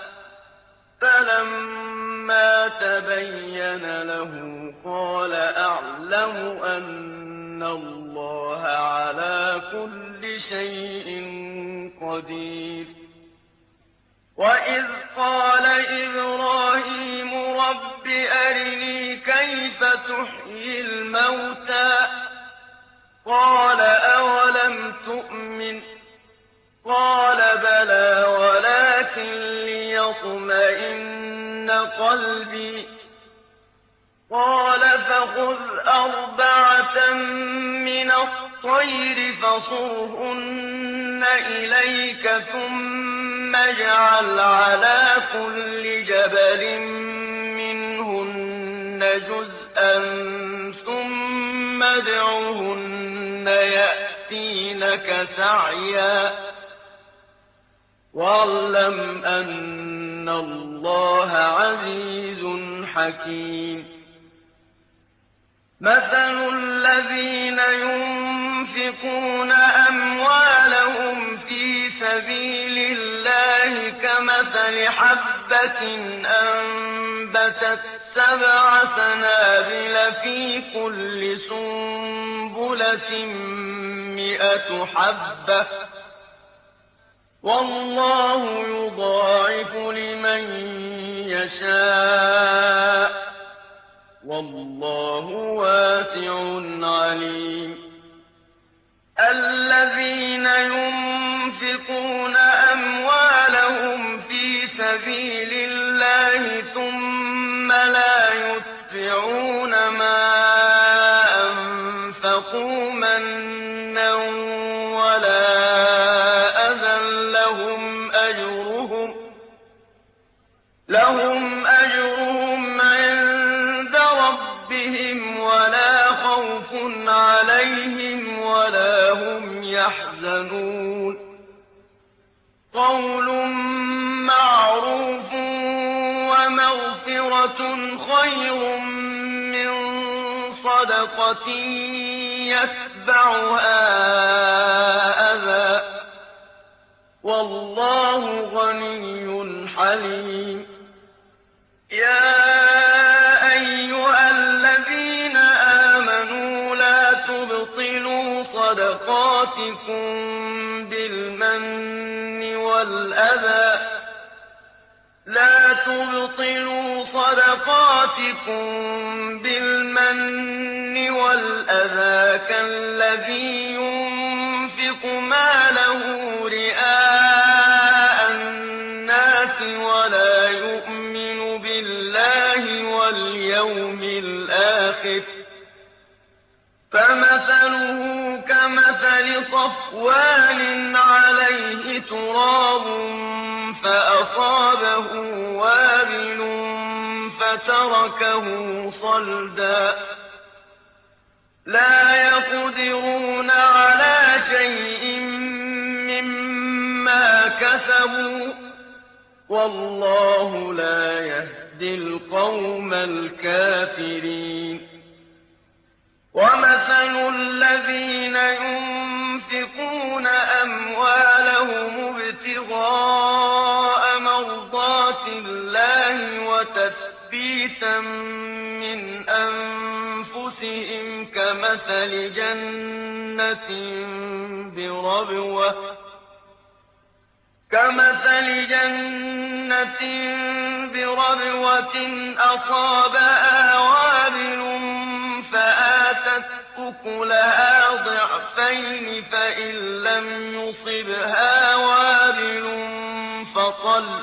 فلما تبين له قال أعلم أن الله على كل شيء قدير وإذ قال إبراهيم رب أرني كيف تحيي الموتى قال أولم تؤمن قال بلى ولكن ليطمئن قلبي قال فخذ أربعة من الطير فصرهن إليك ثم اجعل على كل جبل منهن جزءا ثم ادعهن يأتينك سعيا واعلم أن الله عزيز حكيم مثل الذين ينفقون أموالهم في سبيل الله كمثل حبة أنبتت سبع سنابل في كل سنبلة مئة حبة والله يضاعف لمن يشاء والله واسع عليم الذين ينفقون أموالهم في سبيل الله ثم لا يتبعون ما أنفقوا منا ولا أذى لهم أجرهم لهم أجرهم عند ربهم ولا خوف عليهم ولا هم يحزنون قول معروف ومغفرة خير من صدقة يتبعها أذى والله غني حليم يا أيها الذين آمنوا لا تبطلوا صدقاتكم بالمن والأذى لا تبطلوا صدقاتكم بالمن والأذى كالذي ينفق ماله رئاء الناس ولا يؤمن بالله واليوم الآخر فمثله كمثل صفوان عليه تراب فأصابه وابل فتركه صلدا لا يقدرون على شيء مما كسبوا والله لا يهدي القوم الكافرين ومثل الذين ينفقون أموالهم ابتغاء مرضات الله وتثبيتا من أنفسهم كمثل جنة بربوة كمثل جنة بربوة أصابها وابل فآتت أكلها ضعفين فإن لم يصبها وابل فطل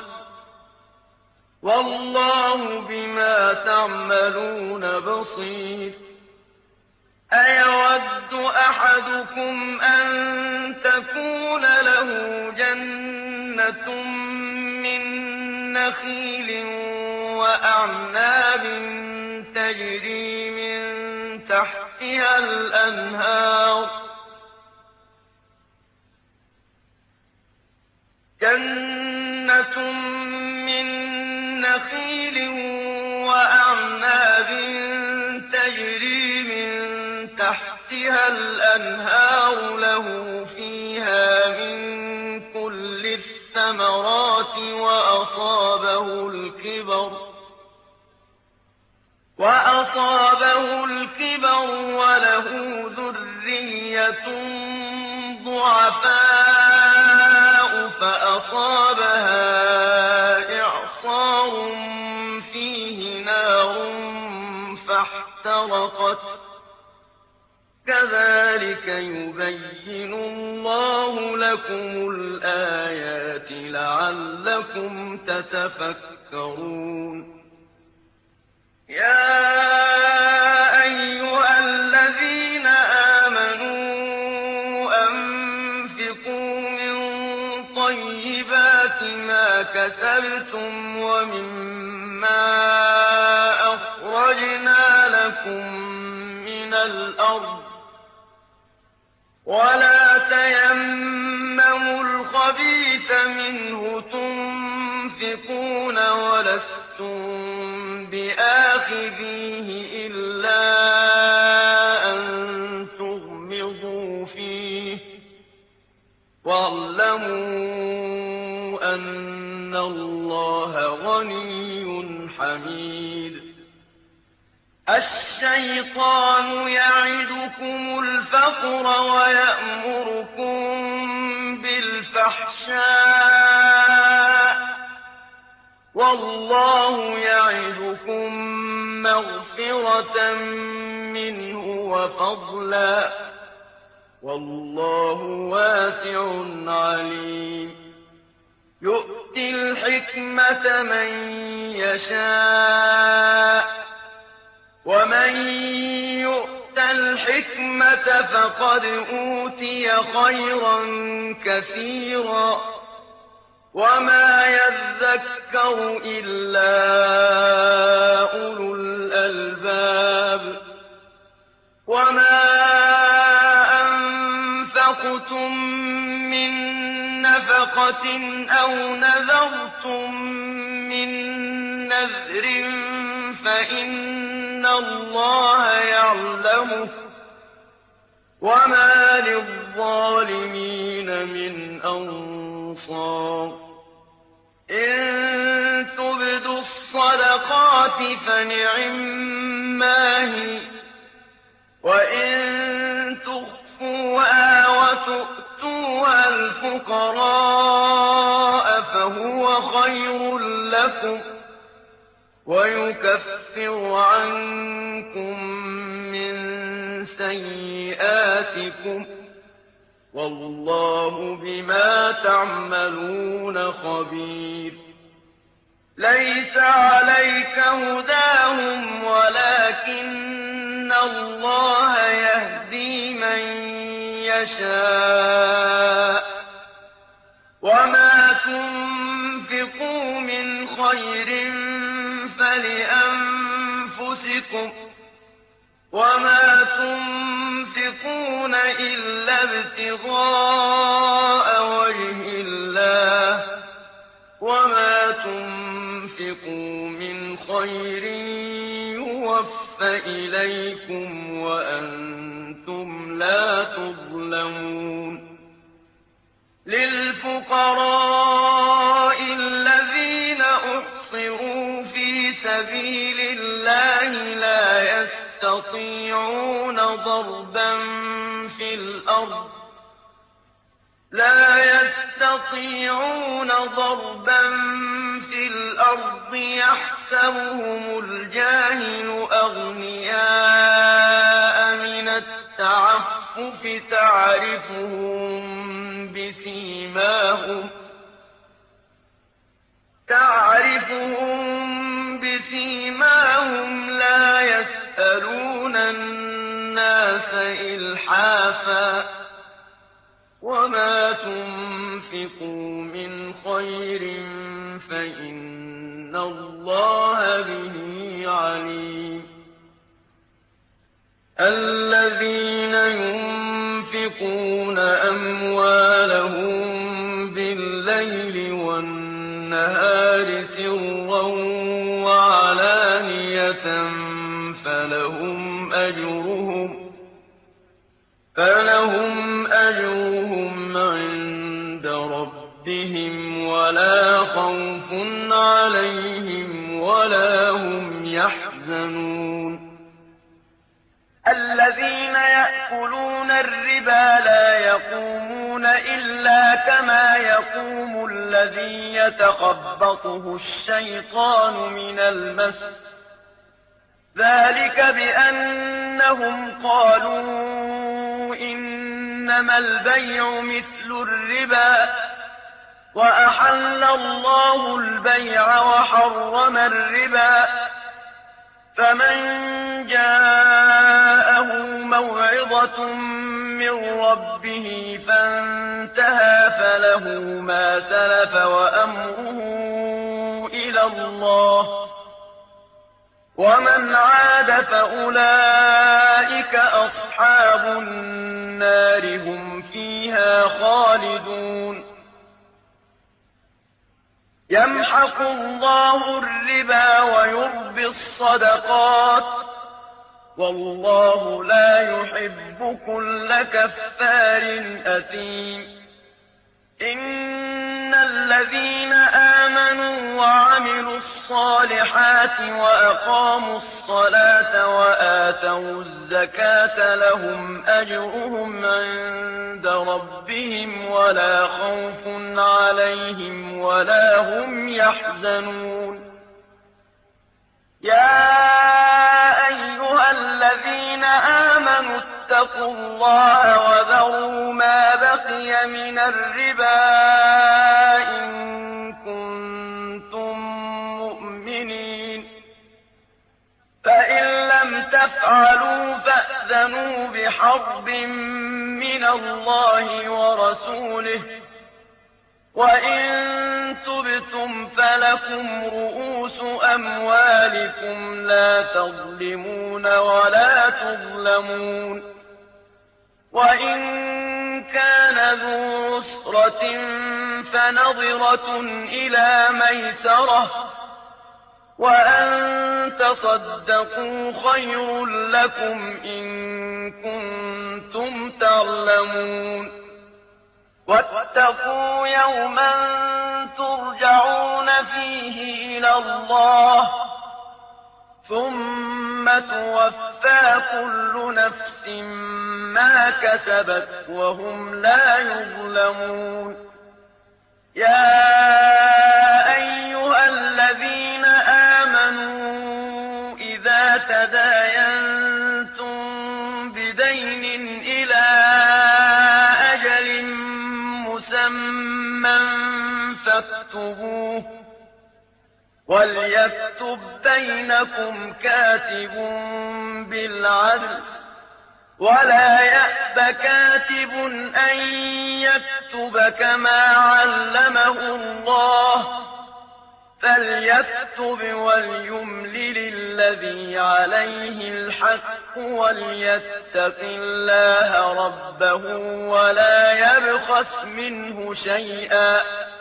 والله بما تعملون بصير أيود أحدكم أن تكون له جنة من نخيل وأعناب تجري من تحت تحتها الأنهار جنة من نخيل وأعناب تجري من تحتها الأنهار له فيها من كل الثمرات وأصابه الكبر وأصابه الكبر وله ذرية ضعفاء فأصابها إعصار فيه نار فاحترقت كذلك يبين الله لكم الآيات لعلكم تتفكرون يا أيها الذين آمنوا أنفقوا من طيبات ما كسبتم ومما أخرجنا لكم من الأرض ولا تيمموا الخبيث منه تنفقون ولستم بآخذيه إلا أن تغمضوا فيه واعلموا أن الله غني حميد الشيطان يعدكم الفقر ويأمركم بالفحشاء والله يعدكم مغفرة منه وفضلا والله واسع عليم يؤتي الحكمة من يشاء ومن يؤت الحكمة فقد أوتي خيرا كثيرا وما يذكر إلا أولو الألباب وما أنفقتم من نفقة أو نذرتم من نذر فإن الله يعلمه وما للظالمين من أنصار إن تبدوا الصدقات فنعما هي وإن تخفوها وتؤتوها الفقراء فهو خير لكم ويكفر عنكم من سيئاتكم والله بما تعملون خبير ليس عليك هداهم ولكن الله يهدي من يشاء وما تنفقوا من خير فلأنفسكم وما تنفقون إلا ابتغاء وجه الله وما تنفقوا من خير يوفى إليكم وأنتم لا تظلمون للفقراء الذين أحصروا في سبيل الله لا يستطيعون ضربا في الأرض لا يستطيعون ضربا في الأرض يحسبهم الجاهل أغنياء من التعفف تعرفهم بسيماهم تعرفهم بسيماهم لا يسألون الناس إلحافا وما تنفقوا من خير فإن إِنَّ اللَّهَ بِهِ عَلِيمٌ. الذين ينفقون أموالهم بالليل والنهار سرا وعلانية فلهم أجرهم فلهم أجرهم عند ربهم ولا خوف عليهم ولا هم يحزنون الذين يأكلون الربا لا يقومون إلا كما يقوم الذي يتخبطه الشيطان من المس ذلك بأنهم قالوا إنما البيع مثل الربا وأحل الله البيع وحرم الربا فمن جاءه موعظة من ربه فانتهى فله ما سلف وأمره إلى الله ومن عاد فأولئك أصحاب النار هم فيها خالدون يمحق الله الربا ويربي الصدقات والله لا يحب كل كفار أثيم إن الذين آمنوا وعملوا الصالحات وأقاموا الصلاة وآتوا الزكاة لهم أجرهم عند ربهم ولا خوف عليهم ولا هم يحزنون يا أيها الذين آمنوا اتقوا الله وذروا ما بقي من الربا إن كنتم مؤمنين فإن لم تفعلوا فأذنوا بحرب من الله ورسوله وإن تبتم فلكم رؤوس أموالكم لا تظلمون ولا تظلمون وإن كان ذو عسرة فنظرة إلى ميسرة وأن تصدقوا خير لكم إن كنتم تعلمون واتقوا يوما ترجعون فيه إلى الله ثم توفى كل نفس ما كسبت وهم لا يظلمون يا أيها الذين آمنوا إذا تداينتم بدين إلى أجل مسمى فاكتبوه وليكتب بينكم كاتب بالعدل ولا يأب كاتب أن يكتب كما علمه الله فليكتب وليملل الذي عليه الحق وليتق الله ربه ولا يبخس منه شيئا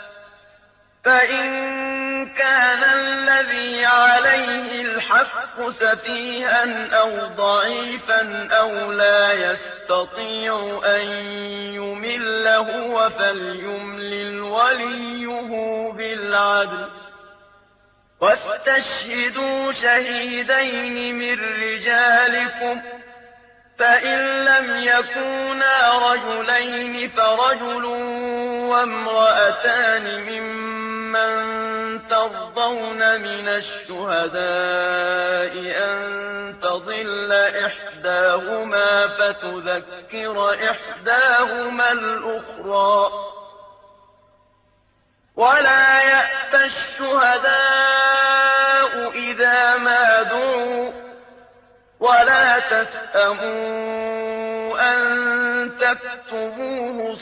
فإن كان الذي عليه الحق سفيها أو ضعيفا أو لا يستطيع أن يمل هو فليملل وليه بالعدل واستشهدوا شهيدين من رجالكم فإن لم يكونا رجلين فرجل وامرأتان ممن ترضون من الشهداء أن تضل إحداهما فتذكر إحداهما الأخرى ولا يأتى الشهداء إذا ما دعوا ولا تسأموا أن تكتبوه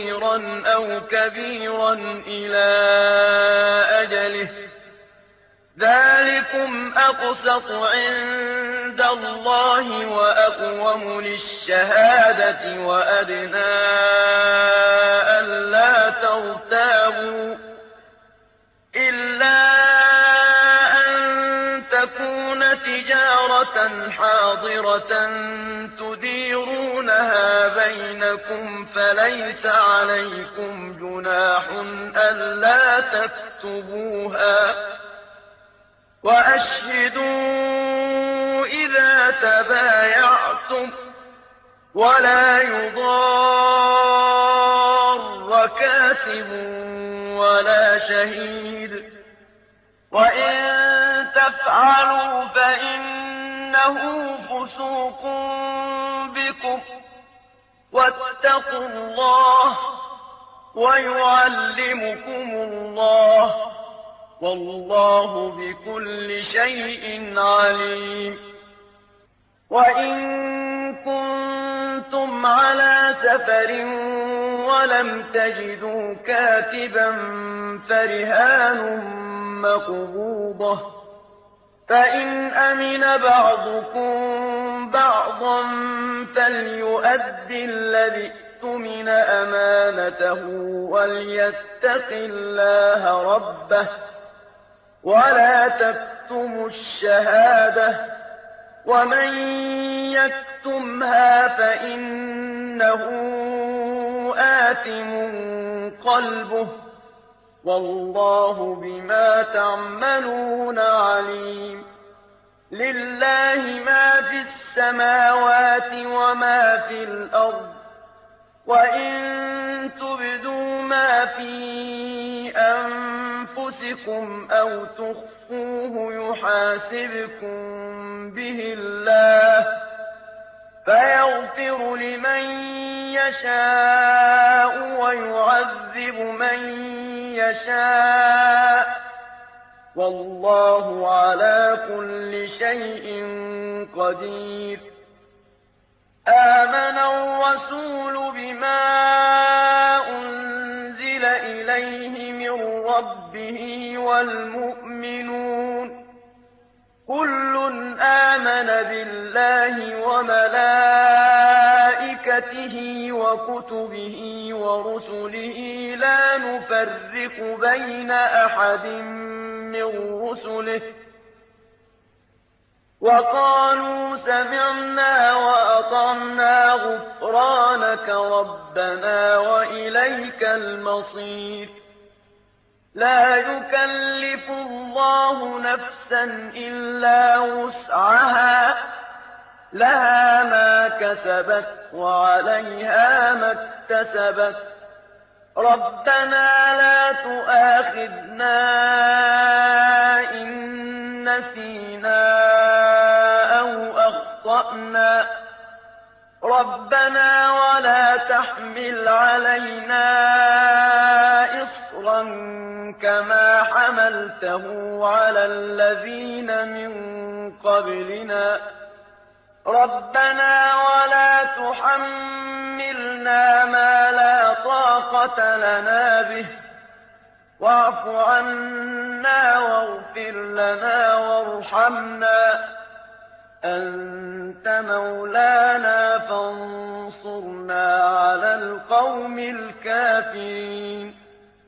صغيرا أو كبيرا إلى أجله ذلكم أقسط عند الله وأقوم للشهادة وأدنى ألا ترتابوا إلا أن تكون تجارة حاضرة تديرونها بينكم فليس عليكم جناح ألا تكتبوها وأشهدوا إذا تبايعتم ولا يضار كاتب ولا شهيد وإن تفعلوا فإنه فسوق بكم واتقوا الله ويعلمكم الله والله بكل شيء عليم وإن كنتم على سفر ولم تجدوا كاتبا فرهان مقبوضة فإن أمن بعضكم بعضا فليؤد الذي اؤتمن أمانته وليتق الله ربه ولا تكتموا الشهادة ومن يكتمها فإنه آثم قلبه والله بما تعملون عليم لله ما في السماوات وما في الأرض وإن تبدوا ما في أنفسكم أو تخفوه يحاسبكم به الله فيغفر لمن يشاء ويعذب من يشاء والله على كل شيء قدير آمن الرسول بما أنزل إليه من ربه والمؤمنون كل آمن بالله وملائكته وكتبه ورسله لا نفرق بين أحد من رسله وقالوا سمعنا وأطعنا غفرانك ربنا وإليك المصير لا يكلف الله نفسا إلا وسعها لها ما كسبت وعليها ما اكتسبت ربنا لا تؤاخذنا إن نسينا أو أخطأنا ربنا ولا تحمل علينا إصرا كما حملته على الذين من قبلنا ربنا ولا تحملنا ما لا طاقة لنا به واعف عنا واغفر لنا وارحمنا أنت مولانا فانصرنا على القوم الكافرين